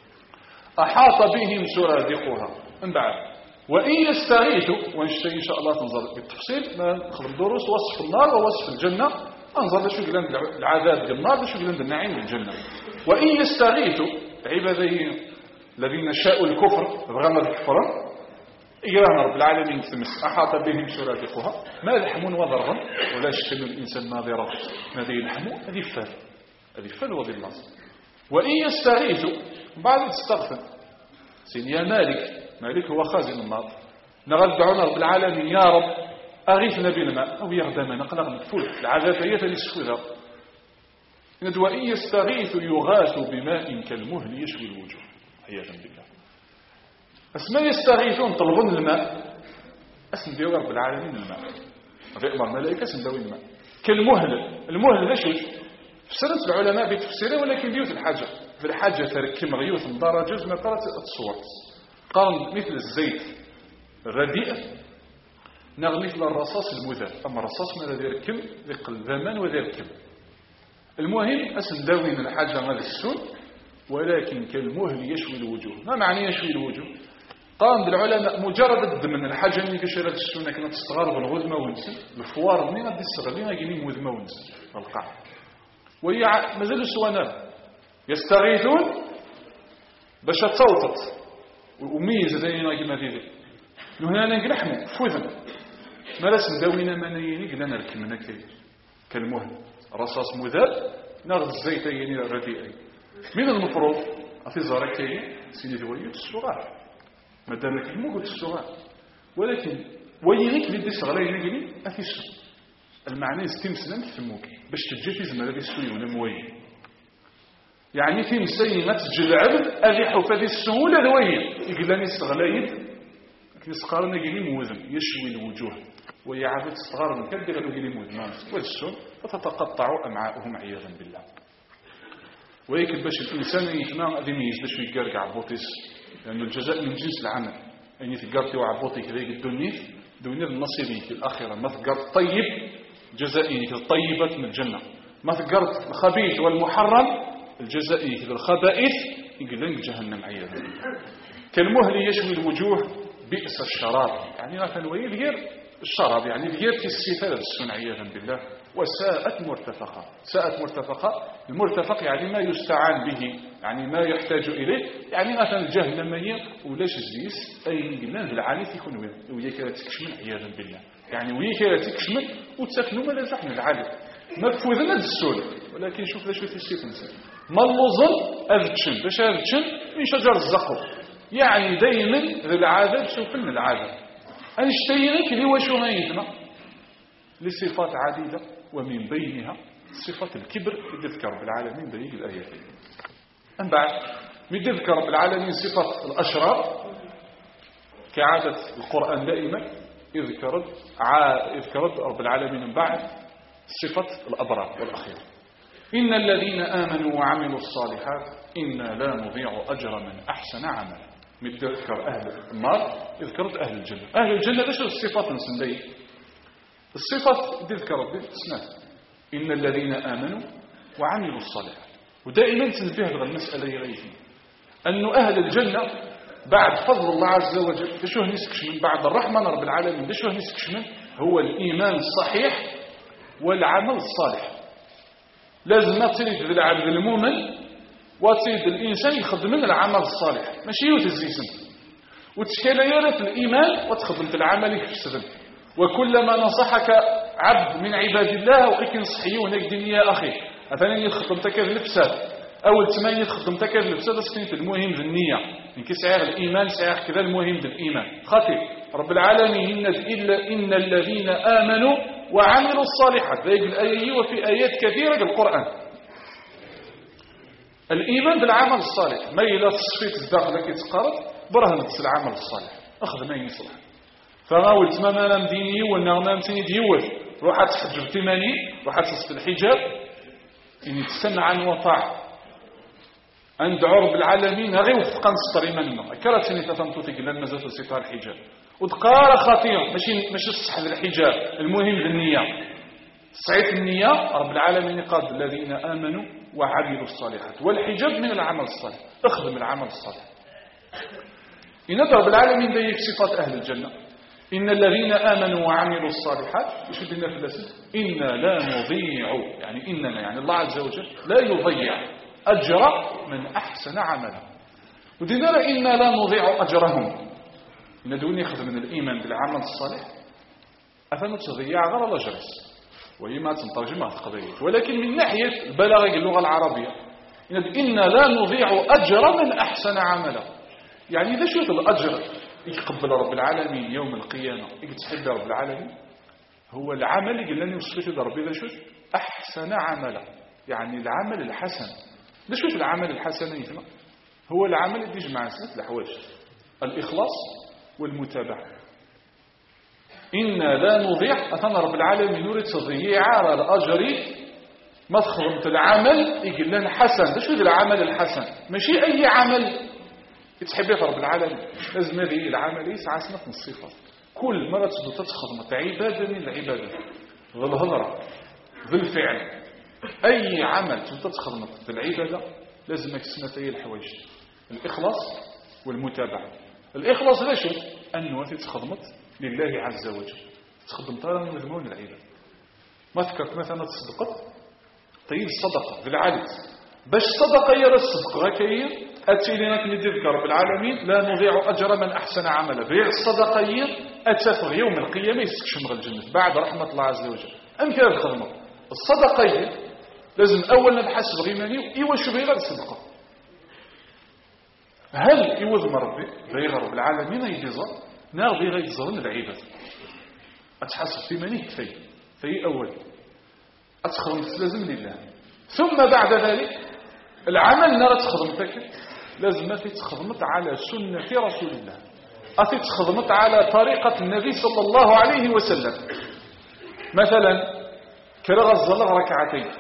أحاط بهم سرادقها من بعد وإن يستغيثوا ونشتري إن شاء الله تنظر بالتفصيل نخدم دروس وصف النار ووصف الجنة انظر لشو قلنا العذاب النار لشو قلنا النعيم الجنة وإن يستغيثوا عبادين الذين شاءوا الكفر بغمر الكفر إيران رب العالمين تمس أحاط بهم سرادقها ما يلحمون وضرهم ولا يشكل الإنسان ناظرة ماذا يلحمون هذه فل وذي اللازم وإن يستغيثوا بعد تستغفر سيدي يا مالك هو خازن النار نغدعون رب العالمين يا رب أغيثنا بالماء أو يغدمنا نقلق نكفل العذاب هي فلسفذا وإن يستغيثوا يغاثوا بماء كالمهل يشوي الوجوه عياذا بالله بس ما يستغيثون طلبون الماء أسندوا رب العالمين الماء فيأمر ملائكة سندوا الماء كالمهل المهل لا شو فسرت العلماء بتفسيره ولكن بيوت الحاجة في الحاجة تركم غيوث درجة ما قالت الصور قارن مثل الزيت الرديء نغ مثل الرصاص المذاب. أما الرصاص ما الذي يركم ذقل ذمان وذي يركم. المهم أسن داوين الحاجة غير السن ولكن كالمهل يشوي الوجوه. ما معنى يشوي الوجوه؟ قام بالعلماء مجرد الدمن الحاجة اللي كشرات السنة كانت تستغرب الغذمة ونسل الفوار منين غادي تستغربين غادي غذمة ونسل القاع وهي مازال سوانا يستغيثون باش تصوتت وميز زينا كما ديري هنا نقلحمو فوذن ما لاش نداوينا منايني قلنا نركمنا كالمهل رصاص مذاب ناخذ الزيت يعني الرديئي من المفروض في زركاي سيدي دويت الصغار مادام كلمو قلت الصغار ولكن وينك بدي صغرين نقلي افيس المعنى استمسلم في فمك باش تجي في زمان هذه السيونه موين يعني في مسينه تجي العبد ادي حفاذ السهوله دوين يقلاني الصغلايد لكن الصغار نقلي موزن يشوي الوجوه وهي عبد الصغار مكدر نقلي موزن والسن فتتقطع امعاؤهم عياذا بالله. ويكل باش الانسان يفهم غادي يميز باش يقرقع بوطيس لأن الجزاء من جنس العمل يعني تقرتي وعبوطي كذا الدنيا دنيا النصيبي الآخرة ما تقرت طيب جزائي الطيبات من الجنة ما تقرت الخبيث والمحرم الجزائي الخبائث يقول لك جهنم عياذا بالله. كالمهل يشوي الوجوه بئس الشراب يعني مثلا ويغير الشراب يعني غير في الصفات السنة عياذا بالله. وساءت مرتفقة. ساءت مرتفقة المرتفق يعني ما يستعان به يعني ما يحتاج إليه يعني مثلا الجهنمية ولاش الزيس أي قلنا العالي يكون وياك تكشمل عياذا بالله يعني وياك تكشمل وتسكنوا ما لازح من العالي ما فوذنا السول ولكن شوف لاش في السيف ما اللوزن أذتشن باش أذتشن من شجر الزقر يعني دايما العادة شوف لنا العادة أنشتينك اللي هو شو هيتنا لصفات عديدة ومن بينها صفة الكبر يذكر رب العالمين بهذه الآيات. من بعد يذكر رب العالمين صفة الأشرار كعادة القرآن دائما يذكر رب العالمين من بعد صفة الأبرار والأخيار. إن الذين آمنوا وعملوا الصالحات إنا لا نضيع أجر من أحسن عملا. يذكر أهل النار يذكرت أهل الجنة. أهل الجنة ليش الصفات نسندي الصفة تذكر ربي اسمها إن الذين آمنوا وعملوا الصالحات. ودائما تنبه هذه المسألة يغيثي أن أهل الجنة بعد فضل الله عز وجل بشوه نسكش من بعد الرحمن رب العالمين بشوه نسكش من هو الإيمان الصحيح والعمل الصالح. لازم تريد العبد المؤمن وتريد الإنسان يخدم من العمل الصالح ماشي يوتزيسن وتشكاليات الإيمان وتخدم في العمل يكسرن. وكلما نصحك عبد من عباد الله وإكن صحيون الدنيا أخي أثنين يتخدم تكاد الفساد أول ثمانية يتخدم تكاد الفساد سكنت المهم ذي النية إنك سعر الإيمان سعر كذا المهم ذي الإيمان خاطئ رب العالمين إلا إن الذين آمنوا وعملوا الصالحات ذلك الآية وفي آيات كثيرة في القرآن. الإيمان بالعمل الصالح ما إلا تصفيت الداخل لك يتقارب برهنة العمل الصالح أخذ ما يصلح فما قلت ما نام ديني والنغمام تاني ديول روحات تحجب تماني روحات تصف الحجاب إن تسمع عن وطاع عند عرب العالمين غير وفقا نسطري منه كراتني تفهمتو تقلن مزات ستار الحجاب وتقارى خطير ماشي الصح الحجاب المهم بالنية صعيد النية رب العالمين قال الذين آمنوا وعملوا الصالحات والحجاب من العمل الصالح اخدم العمل الصالح. إن رب العالمين ذيك صفات أهل الجنة إن الذين آمنوا وعملوا الصالحات إيش بدنا في الأساس إنا لا نضيع يعني إننا يعني الله عز وجل لا يضيع أجر من أحسن عملا. ودينا إنا لا نضيع أجرهم إن دوني يخذ من الإيمان بالعمل الصالح أفنو تضيع غير الأجرس وهي ما تنترجمها في قضية ولكن من ناحية البلاغة اللغة العربية إنا لا نضيع أجر من أحسن عملا يعني إذا شوف الأجر يقبل رب العالمين يوم القيامة يتحدى رب العالمين هو العمل اللي لن يوصفه لربي ذا شوف أحسن عملا يعني العمل الحسن. ذا شوف العمل الحسن يتما هو العمل اللي يجمع ثلاث الحوايج الإخلاص والمتابعة. إنا لا نضيع أثنى رب العالمين يريد تضييع على الأجر ما تخدمت العمل يقول لنا حسن. شو العمل الحسن؟ ماشي أي عمل يتحب رب العالمين، لازم هذه العمل يسعى سنة من الصفات. كل مرة تخدم عبادة من العبادة بالهضرة بالفعل. أي عمل تخدم بالعبادة لازم يكسنة الحوايج: الإخلاص والمتابعة. الإخلاص لا شيء أنه تخدمت لله عز وجل، تخدم طالما من مضمون العبادة. ما فكرت مثلا تصدقت طيب الصدقة بالعدد باش الصدقة هي الصدقة غير أتي لنا ندير رب العالمين لا نضيع أجر من أحسن عملا. غير الصدقة هي أتفق يوم القيامة يستكشم الجنة بعد رحمة الله عز وجل. أمثال الخدمة الصدقة هي لازم أولا نحسب غيماني إيواش غير الصدقة. هل يوذم ربي غير رب العالمين يجزر نار غير يجزرون العباد أتحسب في مني كفاية في أول أتخدم لازم لله. ثم بعد ذلك العمل نار تخدمتك لازم ما تخدمت على سنة رسول الله، أتي تخدمت على طريقة النبي صلى الله عليه وسلم. مثلا كرغ الظلغ ركعتين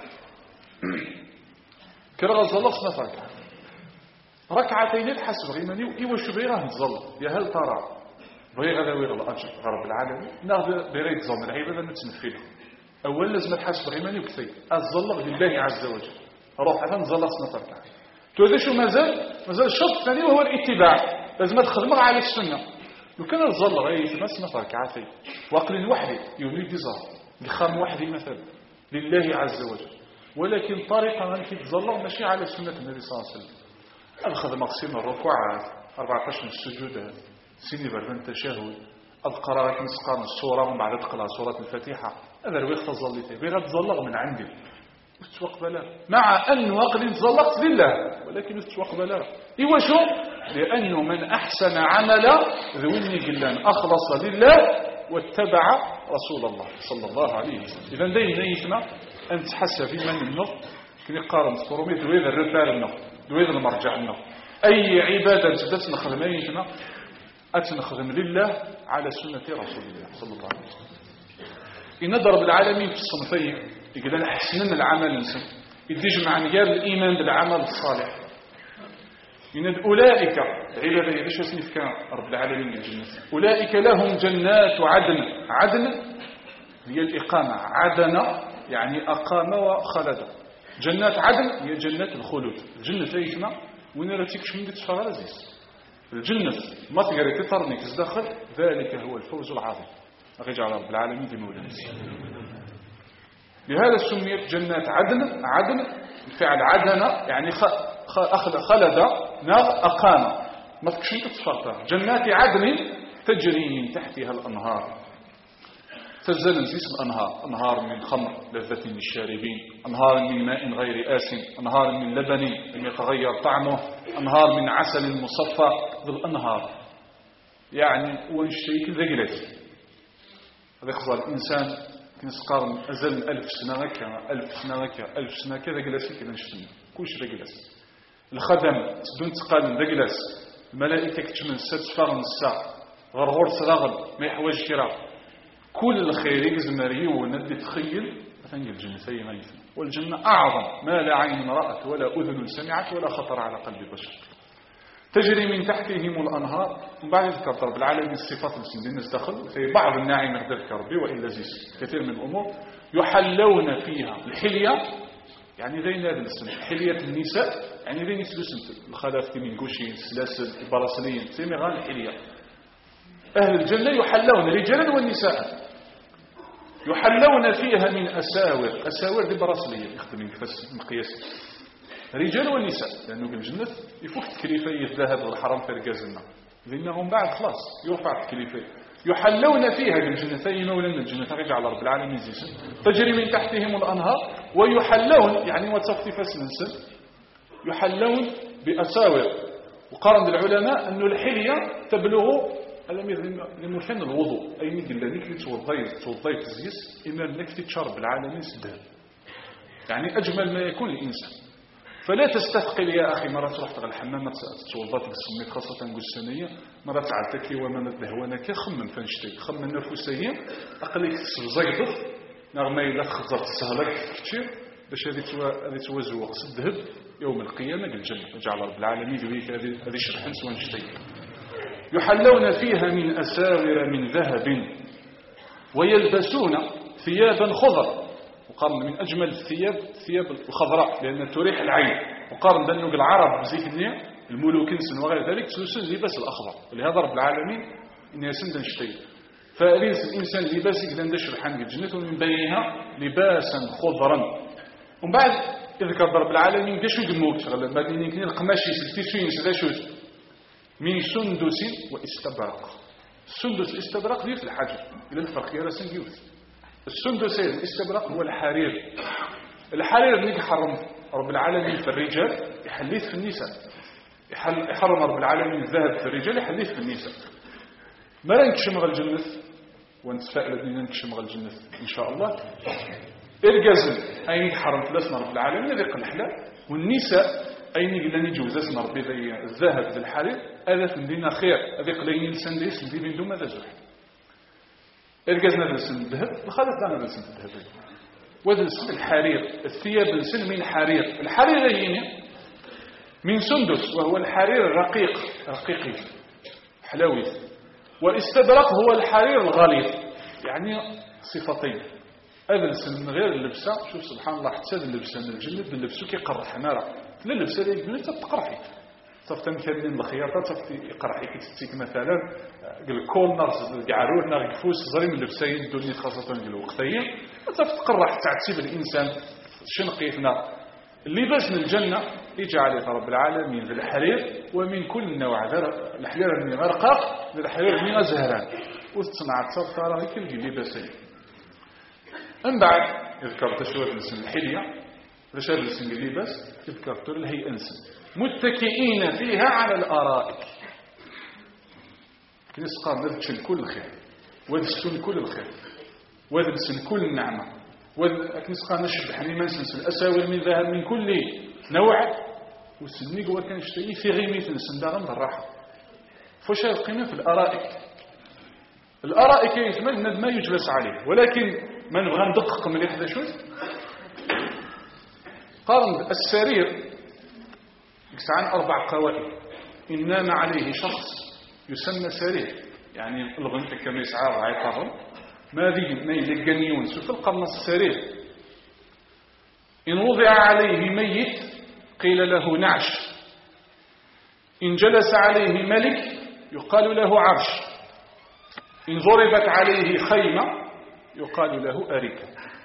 كرغ الظلغ سنة ركعتين تحسب غيماني إيواش بغيره نتظلغ يا هل ترى بغير غدا ويغ الأجر رب العالمين ناخذ بغير تظلم العبادة نتنفذها. أولا لازم تحسب غيماني وكثير الظلغ لله عز وجل روح حتى نتظلغ سنة ركعة. هذا شو مازال الشرط الثاني وهو الاتباع. لازم تخدم على السنة. لو كان الظلغ أي سنة ركعتين وقل وحدي يولي ديزار لخام وحدي مثلا لله عز وجل، ولكن طريقة من تتظلغ ماشي على سنة النبي صلى الله عليه وسلم. الخدمة قسم الركوعات 14 من السجودات سيني بردن تشهد القراءة مسقان السورة ومن بعد تقرأ سورة الفاتحة. هذا الوقت تظلتي بغير تظلغ من عندي وتوقبلا مع أن وقت تظلغت لله ولكن وتوقبلا إيواشو لأنه من أحسن عملا ذويني قلان أخلص لله واتبع رسول الله صلى الله عليه وسلم. إذن دايما يسمع أن تحس في من النظر كني قارن تفرمي دويد الرفار النظر دويد المرجع النظر. أي عبادة تدس نخدمين يسمع أتنخدم لله على سنة رسول الله صلى الله عليه وسلم. إن ضرب العالمين في الصنفين يقول أحسننا العمل نسم يديج مع نجار الإيمان بالعمل الصالح. إن أولئك العبادة يديش وسنف كان رب العالمين الجنة أولئك لهم جنات عدن. عدن هي الإقامة، عدن يعني أقام وخلد. جنات عدن هي جنات الخلود. الجنة يسمع وين راتيك شو مدة تفرغ عزيز الجنة ما تقدر تطرنك تدخل ذلك هو الفوز العظيم. أرجع رب العالمين بمولانا. لهذا سميت جنات عدن. عدن فعل عدن يعني خلد نار أقام ما تكشنك تفرطها. جنات عدن تجري من تحتها الأنهار. تزل اسم أنهار، أنهار من خمر لذة للشاربين، أنهار من ماء غير آسن، أنهار من لبن لم يتغير طعمه، أنهار من عسل مصفى. ذو الأنهار يعني ونشتري كل ذقلات هذا يخزى الإنسان كنسقارن أزل 1000 سنة هكا 1000 سنة هكا 1000 سنة كذا قلاسي كذا نشتري كلش ذقلاس. الخدم تدون تقال ذقلاس. الملائكة كتمن ست فارن الساعة غرغور صغار ما يحواج كرا كل الخير يزمري وندي تخيل مثلا الجنة سي ما يسمى. والجنة أعظم ما لا عين رأت ولا أذن سمعت ولا خطر على قلب بشر. تجري من تحتهم الأنهار. من بعد ذكر رب العالمين الصفات المسلمين نستخل في بعض الناعم يقدر ربي وإلا زيس كثير من الأمور يحلون فيها الحلية يعني ذين هذا الاسم حلية النساء يعني ذين يسلسل الخلاف من قوشي السلاسل البراسلين سيمغان الحلية. أهل الجنة يحلون رجالا ونساء يحلون فيها من أساور. أساور دي براسلية يخدمين كفاس مقياس رجال ونساء لأنه بالجنة يفوت تكليفي الذهب والحرام في رجازنا لأنهم بعد خلاص يرفع تكليفي. يحلون فيها بالجنتين مولانا الجنة رجع على رب العالمين زيسا تجري من تحتهم الأنهار ويحلون يعني وتصفتي فاسنسل يحلون بأساور. وقارن العلماء أن الحلية تبلغ لمكان الوضوء أي مثل ذلك توضيت زيس إما أنك تتشرب العالمين سدها يعني أجمل ما يكون الإنسان. فلا تستثقل يا أخي مرة تروح تغل الحمام توضات السميت خاصة نقول السنية مرة تعالتك وما دهوانك خمم فانشتي خمم نفسيا أقليك تسبزيض نغمي لا تخزر تسهلك كتير باش هذه توزوق الذهب يوم القيامة الجنة جعل رب العالمين ذلك هذه شرحا سوى نشتي يحلون فيها من أساور من ذهب ويلبسون ثيابا خضر وقارن من أجمل الثياب الخضراء لأن تريح العين وقارن بأنه العرب بزيك النية الملوك انسن وغير ذلك تسلسل اللباس الأخضر ولهذا رب العالمين إن يسند نشتي فأليس الإنسان لباسك لأن شرحان الجنة ومن بينها لباسا خضرا ومن بعد يذكر رب العالمين شو يدموك شغل بعد يمكن القماشي التيشين هذا شو من سندس واستبرق السندس الاستبرق ديال الحجر الى الفرق يا راسن ديوت السندس الاستبرق هو الحرير اللي يحرم رب العالمين في الرجال يحليه في النساء يحرم رب العالمين الذهب في الرجال يحليه في النساء ما نكشم غير الجنة ونتفائل بأننا نكشم غير الجنة إن شاء الله إرجازن أين حرم ثلاثنا رب العالمين ذيق الحلال والنساء أين يقول لي جوزاسنا ربي ذي الذهب ذي الحرير هذا فندينا خير هذا قليل إنسان ليس ندي من دوما ذا زوح إرجازنا ذلسن الذهب الخالق لنا ذلسن الذهب وذلسن الحرير الثياب ذلسن من حرير الحرير ييني من سندس وهو الحرير الرقيق رقيقي حلاوي والاستبرق هو الحرير الغليظ يعني صفتين أذلسن من غير اللبسة شوف سبحان الله حتى اللبسة من الجنة باللبسة كيقرح نارا لا اللبسة اللي يقولون تقرحي صفت مثلا الخياطة صفت يقرحي كتستيك مثلا الكول نرس القعرور نار الفوس زريم اللبسين الدنيا خاصة الوقتية صفت تقرح تعتيب الإنسان شنقيتنا اللباس من الجنة يجعل رب العالمين ذي الحرير ومن كل نوع الحرير من غرقاق الحرير من زهران وتصنع تصفر هيك اللباسين من بعد يذكر تشويه السن الحلية رشاد السن اللباس يذكر تر الهيئة انسن متكئين فيها على الارائك كنسقى مذكر كل الخير وذسن كل الخير وذسن كل النعمة وكنسقى نشد حريمان سنسن الاساور من ذهب من كل نوع والسنيق هو كان يشتري في غيمية السن داغم بالراحة فوش القيمة في الارائك يتمنى ما يجلس عليه ولكن ما نبغى ندقق مليح هذا شوي قارن السرير يسعان 4 قوائم إن نام عليه شخص يسمى سرير يعني الغنف كما يسعى عيطهم ما ذي ما يلقنيون سوف القرن السرير إن وضع عليه ميت قيل له نعش إن جلس عليه ملك يقال له عرش إن ضربت عليه خيمة يقال له أريكة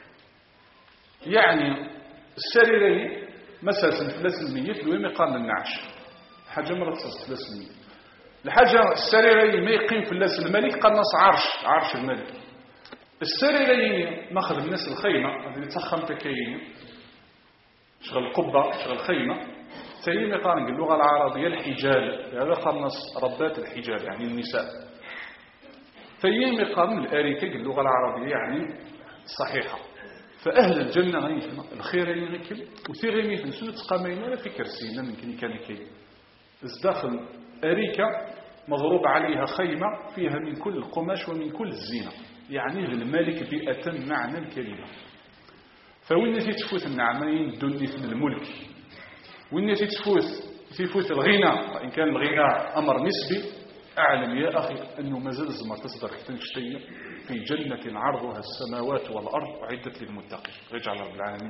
يعني السريرين مساسا فلاس الميت لوين يقام النعش حاجة مرة تصل فلاس الميت الحاجة السريرين ما يقيم فلاس الملك قال نص عرش الملك السريرين ماخذ الناس الخيمة اللي تخم تكاين شغل قبة شغل خيمة تايم يقارن باللغة العربية الحجال هذا قال نص ربات الحجال يعني النساء تايم يقارن الأريكة باللغة العربية يعني صحيحة فأهل الجنة غيثنا الخير ينكل وثير يميثن سنة قامين ولا في كرسينا من كان كي ازداخل أريكة مضروب عليها خيمة فيها من كل القماش ومن كل الزينة يعني للمالك بأتم معنى الكلمة فوين تفوت النعمين الدنيا من الملك وين تفوت الغنى إن كان الغنى أمر نسبي أعلم يا أخي أنه مازال الزمر تصدر تنشتي في جنة عرضها السماوات والأرض أعدت للمتقين رجع رب العالمين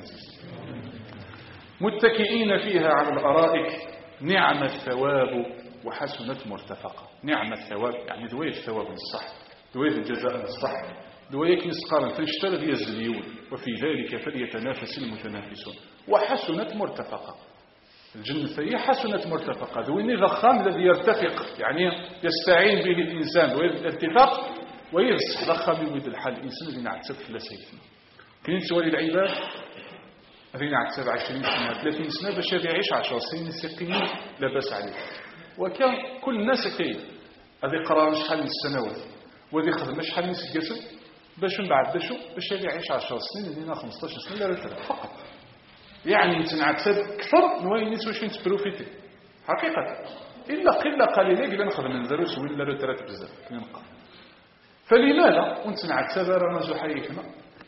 متكئين فيها على الأرائك نعم الثواب وحسنت مرتفقة نعم الثواب يعني دوية الثواب الصح دوية الجزاء الصح دوية نسقارا فاشترى يزليون وفي ذلك فليتنافس المتنافسون وحسنت مرتفقة الجنة هي حسنت مرتفقة ذوين الضخام الذي يرتفق يعني يستعين به الإنسان والارتفاق ويرسح ضخام يوجد الحال الإنسان الذي نعتسب في لسيتنا كنين سوالي العباد الذي نعتسب 20 سنة 30 سنة باش يعيش 10 سنين سقيمين لا بأس عليه وكان كل الناس كي هذه قرار شحال من السنوات وهذه خدمة شحال من سكاسل باش من بعد باش يعيش 10 سنين لدينا 15 سنة لا ثلاثة فقط يعني تنعتسب كثر نوين نسوي شين تبروفيتي حقيقة إلا قلة قليلة إلا نخدم من ذروس وإلا لا ثلاثة بزاف نبقى فلماذا وانت نعتسب رانا زحيفنا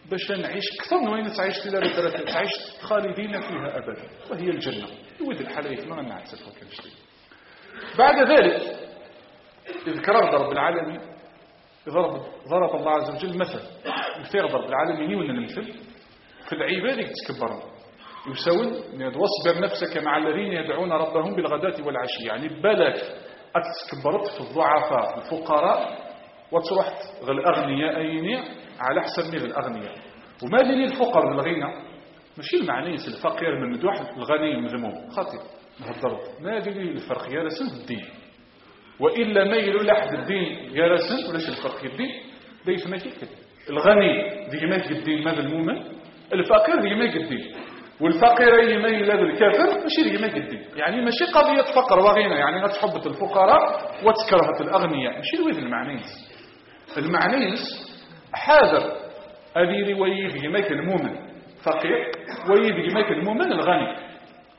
باش نعيش أكثر من وين تعيش تعيش خالدين فيها أبدا، وهي الجنة. يود الحالة ما نعترف كنشتي. بعد ذلك ذكر رب العالمين، ضرب الله عز وجل مثل مثير رب العالمين ولا المثل في العباد يتكبرون يساون واصبر نفسك مع الذين يدعون ربهم بالغداة والعشي. يعني بالك أتكبرت في الضعفاء الفقراء وتروح الأغنياء أيني على حسب من الأغنياء. وما دين الفقر بالغنى ماشي المعنى الفقير ممدوح الغني مذموم خاطئ نهضر. ما دين الفرق يا رسول الدين وإلا ميل لحد الدين يا رسول ولاش الفرق الدين ليس ما كيف الغني ديما الدين ما المؤمن، الفقير ديما الدين، والفقير يميل للكافر ماشي ديما الدين. يعني ماشي قضية فقر وغنى يعني غتحب الفقراء وتكره الأغنياء، ماشي الويد المعنيس. المعنيس حاضر هذه رواية ديما المؤمن فقير ويديما المؤمن الغني،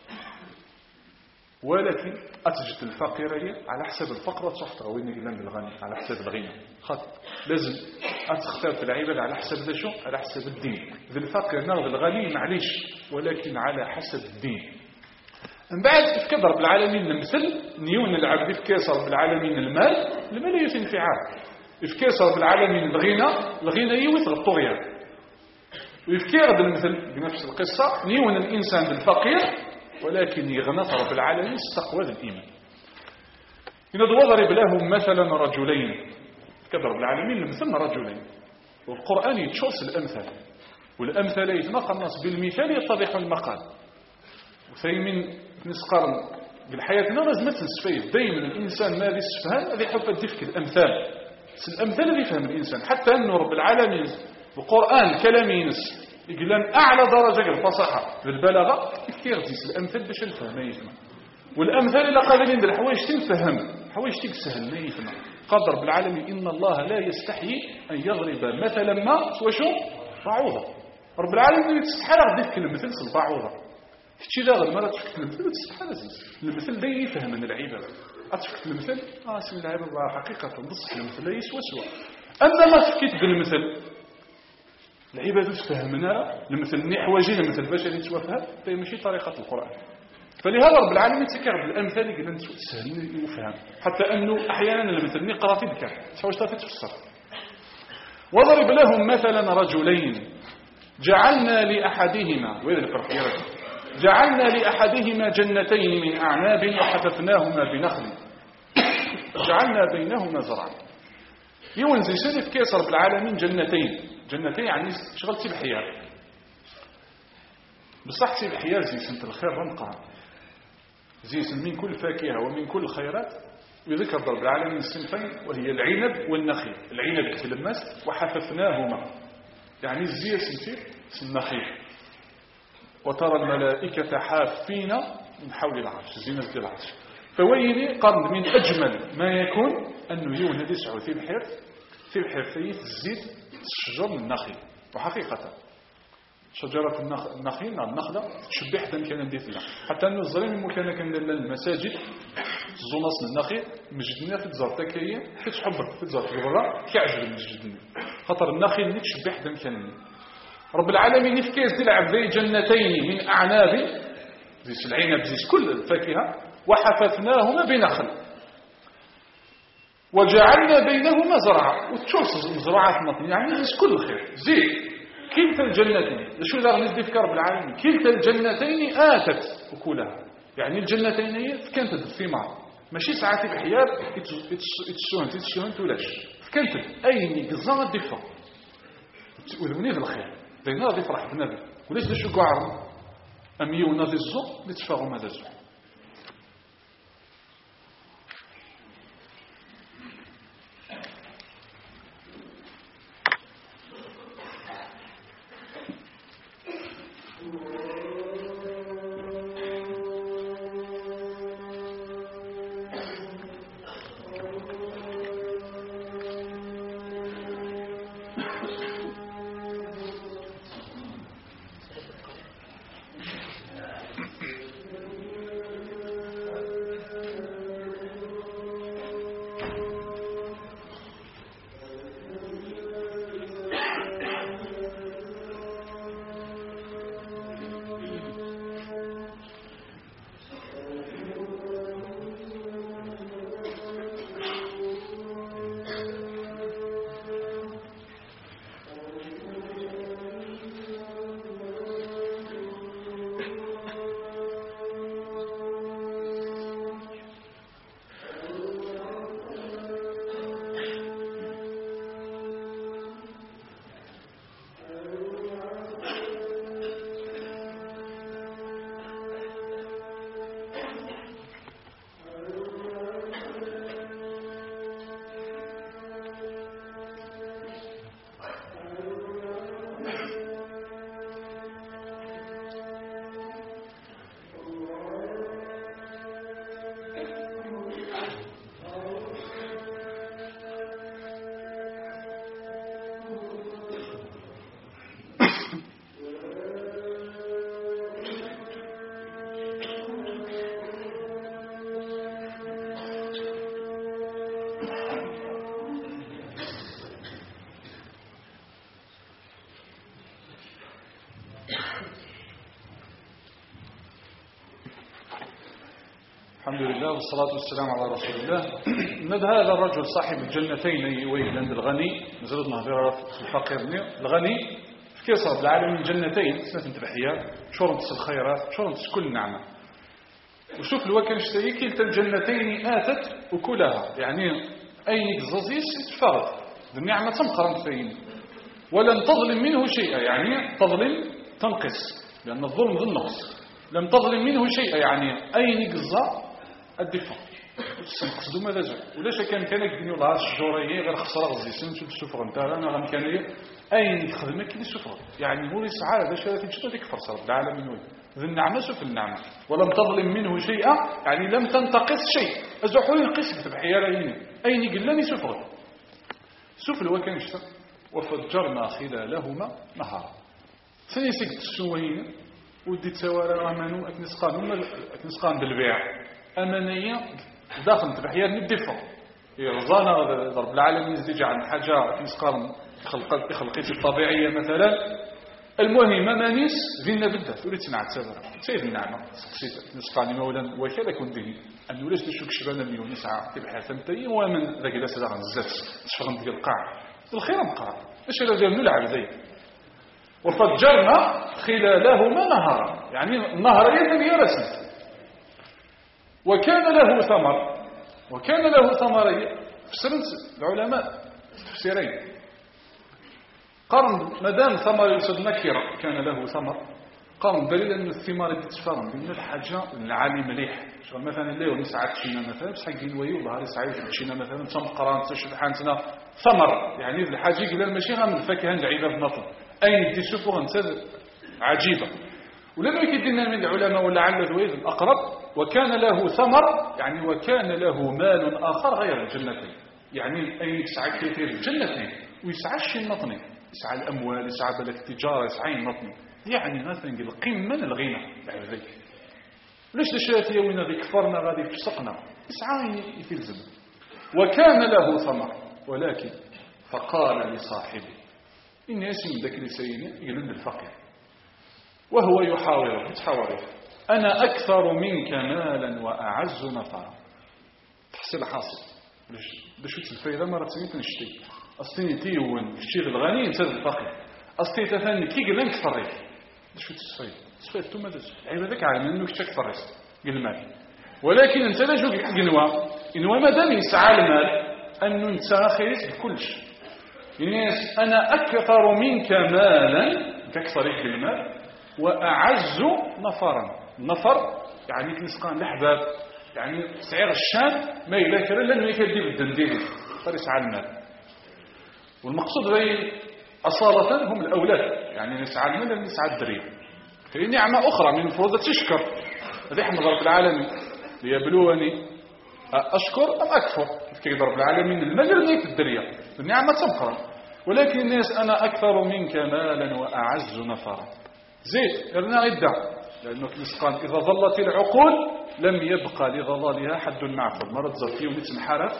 ولكن أتجد الفقيرية على حسب الفقر وتحت وين يقلن بالغني على حسب الغنى. خاطر لازم أتختار في العباد على حسب شو على حسب الدين. ذي الفقير ناخذ الغني معليش ولكن على حسب الدين. من بعد إفكاد رب العالمين المثل نيون العبد إفكاس رب العالمين المال يتنفعال. إفكاس رب العالمين الغنى يوث الطغيان. ويفكر بالمثل بنفس القصة نيون الإنسان بالفقير ولكن يغنط رب العالمين استقوى الإيمان. إن ضرب لهم مثلا رجلين كذا رب العالمين مثلنا رجلين. والقرآن يتشوص الأمثال والأمثال يتنقى الناس بالمثال يتضح المقال. وثيمن نسقرن بالحياة لازم تنسفيه دايما الإنسان ما ذي السفهان هذا يحب تفك الأمثال. الأمثال اللي يفهم الإنسان حتى أنه رب العالمين القرآن كلام ينس يقول أعلى درجة الفصاحة بالبلاغة كثير تيس الأمثال باش نفهم يفهم. والأمثال إلا قادرين بالحوايج تنفهم حوايج تكسهل ما يفهم. قدر بالعالمين إن الله لا يستحيي أن يضرب مثلا ما وشو بعوضة. رب العالمين يتستحال غديك المثل البعوضة كتشي لا غير مرة تفكت المثل تستحال المثل دا يفهم من العبادة أتفكت المثل سم العبادة حقيقة نصف المثل لا يسوى سوى. أما ما تفكيت بالمثل العبادة تفهمنا المثل نحواجين المثل باش اللي توفها هي ماشي طريقة القرآن. فلهذا رب العالمين تكر بالأمثال يقول أنت سهل يفهم حتى أنه أحيانا المثل نقرأ في ذكر تحوش تفسر. وضرب لهم مثلا رجلين جعلنا لأحدهما جنتين من أعناب وحففناهما بنخل جعلنا بينهما زرعا. يونزي سنة كيسر بالعالمين جنتين يعني شغلتي بحيار بصحتي بحيار زي سنة الخير رنقها زي من كل فاكهة ومن كل خيرات. وذكر رب العالمين الصنفين وهي العنب والنخيل. العنب كتلمس وحففناهما يعني الزي سنتي النخيل. وترى الملائكة حافين من حول العرش زينة العرش. فويلي قرن من أجمل ما يكون أنه يولد يسعو في الحير فيه الزيت شجر النخيل. وحقيقة شجرة النخيل النخلة تشبه حتى كان نديت لها حتى أنه الظلم مكان كان المساجد الزناص النخيل مجدنا في تزار تكاية تتحبر في تزار الغراء كعجب المسجدين خطر النخيل اللي تشبه حتى كان. رب العالمين يفكيز دي العبدي جنتين من أعناب زيس العنب زيس كل الفاكهة وحففناهما بنخل وجعلنا بينهما زرعا. وتشوف زراعة يعني زيس كل خير زيت كلتا الجنتين شو ذا غندي في رب العالمين كلتا الجنتين آتت أكلها. يعني الجنتين كانت الثمار ماشي ساعات بحيار يتسوهن تولاش كانت أين قزامة دفع وذوني في الخير بينها ذي فرح بنادي وليش لشو قعر أميونا ذي الزق لتفاغوا ماذا الزق. الحمد لله والصلاة والسلام على رسول الله. ند هذا الرجل صاحب الجنتين ويل عند الغني نزلت نهضر في الفقير الغني في كيصر العالمين جنتين سنة تبحية شرمت الخيرات شرمت كل نعمة. وشوف الوكل اشتري كلتا الجنتين آتت وكلها يعني أي زازيس تفرض النعمة تمقرن فين ولن تظلم منه شيئا يعني تظلم تنقص لأن الظلم ذو النقص. لم تظلم منه شيئا يعني أي نقصة الدفاع تنقصدوا ماذا جاء ولاش كان يدنيو لها الشجورية غير خسارة غزيسين شوف السفر نتاعنا أنا غنكانية أي نخدمة كي السفر يعني هو يسعى هذا شيء تشتو ديك فرصة رب العالمين وين ذي النعمة شوف النعمة ولم تظلم منه شيئا يعني لم تنتقص شيء أزحوا ينقص تبحيا رأيني أي نقلني سفر سوف الوكان اشتر وفجرنا خلالهما نهارا ثاني سكت السوين ودي تسوارا أمانو أكنسقان بالبيع أمانية داخل تبحيات الدفع رزانا ضرب العالمين يزدج عن حاجة أكنسقان خلقيتي الطبيعية مثلا المهم أمانيس ذينا بالذات ولي تنعت سابرا سيد النعمة سقسيت أكنسقاني مولا وكذا كنت ذي أن ولاش تشوك شبانا ميون يسعى تبحيات ثمتي ومن ذاك لا سلاغ الزات تشفغن ذي القاع الخير مقاع ايش هذا ديال نلعب ذي وفجرنا خلالهما نهرا يعني النهر إذن يرسل وكان له ثمر فسرت العلماء تفسيرين قرن مدام ثمر يصد نكرة كان له ثمر قرن دليل أن الثمار اللي تفرم بين الحاجة العالي مليح شو مثلا اللي ونسعى تشينا مثلا بس حق الويو ظهر يسعى تشينا مثلا تمقران تشبحانتنا ثمر يعني الحاجة إلى المشيخة من الفاكهة العيبة بنطل أين دي سفوغ عجيبة ولما يكدنا من العلماء ولعل ذويذ الأقرب وكان له ثمر يعني وكان له مال آخر غير الجنتين يعني أي يسعى كثير الجنتين ويسعى الشيء النطني يسعى الأموال يسعى بلك التجارة يسعى النطني يعني مثلا القمة الغنى يعني ليش الشيء وين ذي كفرنا غادي فسقنا يسعى يتلزم وكان له ثمر ولكن فقال لصاحبه إن يسمى ذاك لسيني يلد الفقير وهو يحاوره أنا أكثر منك مالا وأعز نفرا تحصيل حاصل بشوت الفايدة مرة سنين تنشتي أصلي تيون الشيخ الغني ينسد الفقير أصلي تفاني كي قلن كفريك بشوت السفايد ثم دز عيب ذاك عالم أنه كتكفريك المال ولكن انت لا جو إنوا مادام يسعى المال أنه انت خيرت بكل شيء الناس أنا أكثر منك مالا كأكثرك المال وأعز نفرا النفر يعني كنسقان الأحباب يعني سعير الشام ما يلاكر لأنه يكدي بالدنديل فيسعى المال والمقصود بين أصالة هم الأولاد يعني يسعى المال لأن يسعى الدرية في نعمة أخرى من المفروض تشكر هذه احمد رب العالمين ليبلوني أشكر أم أكفر كي رب العالمين المال اللي في الدرية النعمة تبقى ولكن الناس أنا أكثر منك مالا وأعز نفرا زيد يرنا عدة لأنه كنسقان إذا ظلت العقول لم يبقى لظلالها حد معفر مرض زرفي ونتنحرف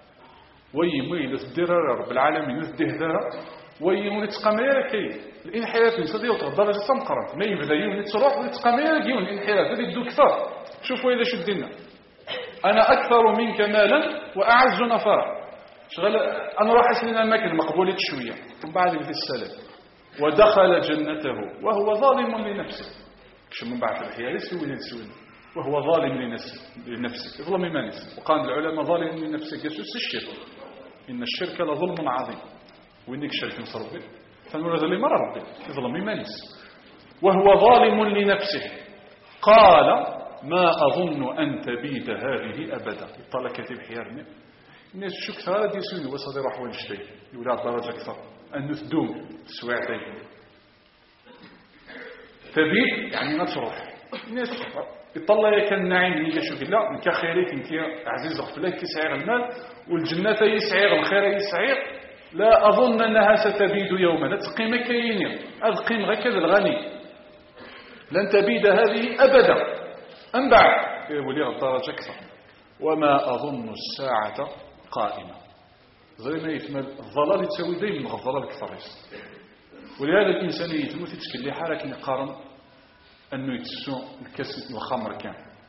ويمويل الدرر رب العالمين الدهدارة ويمويل تقامير كي الانحراف يصدي وتغدر جسم ما يبدا يوم تروح وتقامير يوم الانحراف هذا يدو كثار شوفوا إذا شدنا أنا أكثر منك مالا وأعز نفرا شغل أنا راح أسلنا المكان مقبولة شوية ثم بعد في السلام ودخل جنته وهو ظالم لنفسه شو من بعد الحياة يسوي وهو ظالم لنفسه يظلم من نفسه وقال العلماء ظالم لنفسه قسوس الشرك إن الشرك لظلم عظيم وإنك شرك نصر به فنقول هذا اللي مرة ربي يظلم من نفسه وهو ظالم لنفسه قال ما أظن أن تبيد هذه أبدا طلع كتب حيارنا الناس شو كثار دي يسوي وصدي راح ونشتي يولاد درجة أكثر أنه تدوم سواعتين تبيد يعني ما تروح الناس يطلع كان نعيم اللي شو لا انت خيرك انت عزيز غفلك يسعير المال والجنة يسعير الخير يسعير لا أظن أنها ستبيد يوما تقيم كيني هذا قيم غكذا الغني لن تبيد هذه أبدا أم بعد ولي الدرجة أكثر وما أظن الساعة قائمة زي ما يتمل الضلال يتساوي دايما الضلال كثر ولهذا الإنسان يتموت يتكلي حالك يقارن أنه يتسو الكسب الخمر كان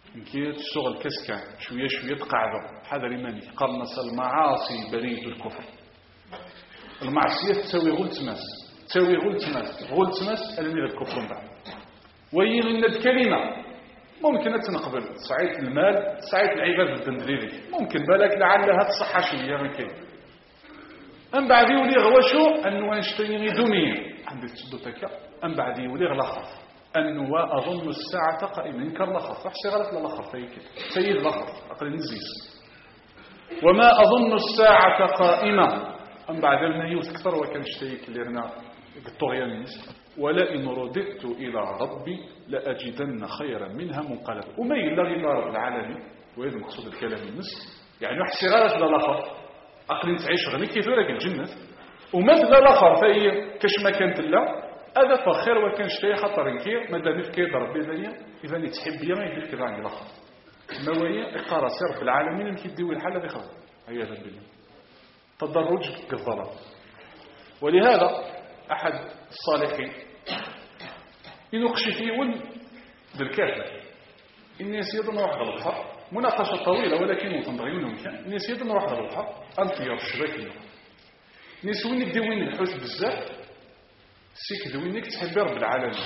نكيت الشغل كسكان شوية شوية تقعدوا حذر إيماني قرنص المعاصي بريد الكفر. المعصية تساوي غل تماس غل تماس ألمي الكفر من بعد. وين إن الكلمة ممكن تنقبل صعيد المال صعيد العباد الدندريري ممكن بالك لعلها تصحى شوية ما كاين. أم بعد يولي غوشو أنو أنشتيني دمية عندي تشدو تكا أم بعد يولي غلخف أنو أظن الساعة قائمة إنكر لخف راح شغلت للخف سيد لخف أقل نزيس وما أظن الساعة قائمة أم بعد الميوت أكثر وكان شتيك اللي هنا بالطغيان النسل ولئن رددت إلى ربي لأجدن خيرا منها منقلبا وما يلغي إلا رب العالمين وهذا مقصود الكلام النس يعني واحد شغلت للخف أقل تعيش غني كيف لك الجنة ومثل الآخر فهي كش ما كانت لا هذا فخير وكان شتي خطر كي مادام كيد ربي ذنيا إذا نتحب يا ما يدير كذا عندي الآخر ما وهي إقارة سير في العالمين يمكن تديوي الحالة ذي خلاص هي هذا بالله تدرج كالظلام. ولهذا أحد الصالحين ينقش فيه بالكافر الناس يظن واحد البحر مناقشة طويلة ولكن تنضغيون كان الناس يظن واحد البحر أنطير الشباكية الناس وين يدوين الحوت بزاف سيك دوينك تحب رب العالمين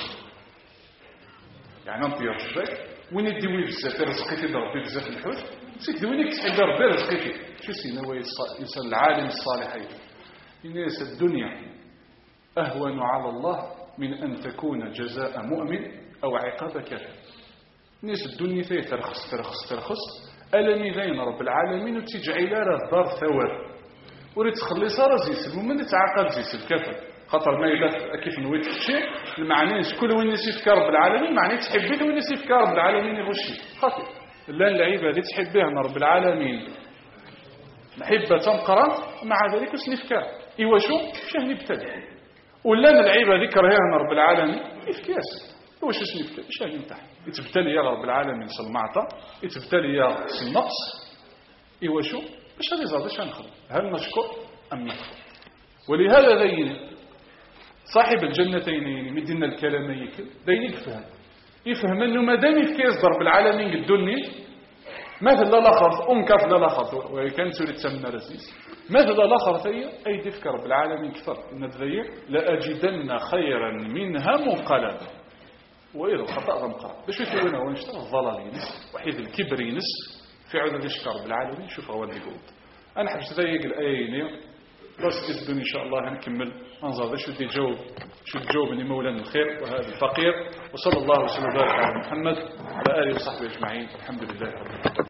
يعني أنطير الشباك وين يدوين بزاف رزقيتي ربي بزاف الحوت سيك دوينك تحب ربي رزقيتي شو سينا هو الإنسان العالم الصالحين الناس الدنيا أهون على الله من أن تكون جزاء مؤمن أو عقاب كافر. الناس الدنيا ترخص ألمي ذين رب العالمين وتجعل له دار ثواب وريد تخلي صار زيسل ومن يتعاقب زيسل كافر خطر ما يلا كيف نويت شيء المعنى كل وين يسيف رب العالمين معنى تحبيه وين يسيف رب العالمين يغشي خاطر لا اللعيبه اللي تحبها رب العالمين محبه تنقرا مع ذلك سنفكار ايوا شو نبتدع ولا اللعيبه ذكرها رب العالمين افكاس واش نفكر اش نتاع يتبتلي يا رب العالمين المعطى يتبتلي يا النقص ايوا شو باش هذه زاد اش نخدم هل نشكر ام نكفر. ولهذا ذين صاحب الجنتين مدينا الكلام يكل ذين يفهم انه ما دام يفكيس ضرب العالمين الدنيا مثل لا خرط انكف لا خرط وكان سوري تسمى رزيز مثل لا خرط اي تفكر بالعالمين كثر ان ذي لاجدن خيرا منها منقلبا وإذا الخطأ ضمقرا باش يسوينا هو نشتغل الضلال ينس وحيد الكبر ينس في عدد الشكر بالعالمين شوف هو اللي يقول أنا حبش ذيق الآيين بس إذن إن شاء الله هنكمل أنظر شو تجاوبني مولانا الخير وهذا الفقير وصلى الله وسلم وبارك على محمد وعلى آله وصحبه أجمعين الحمد لله رب العالمين.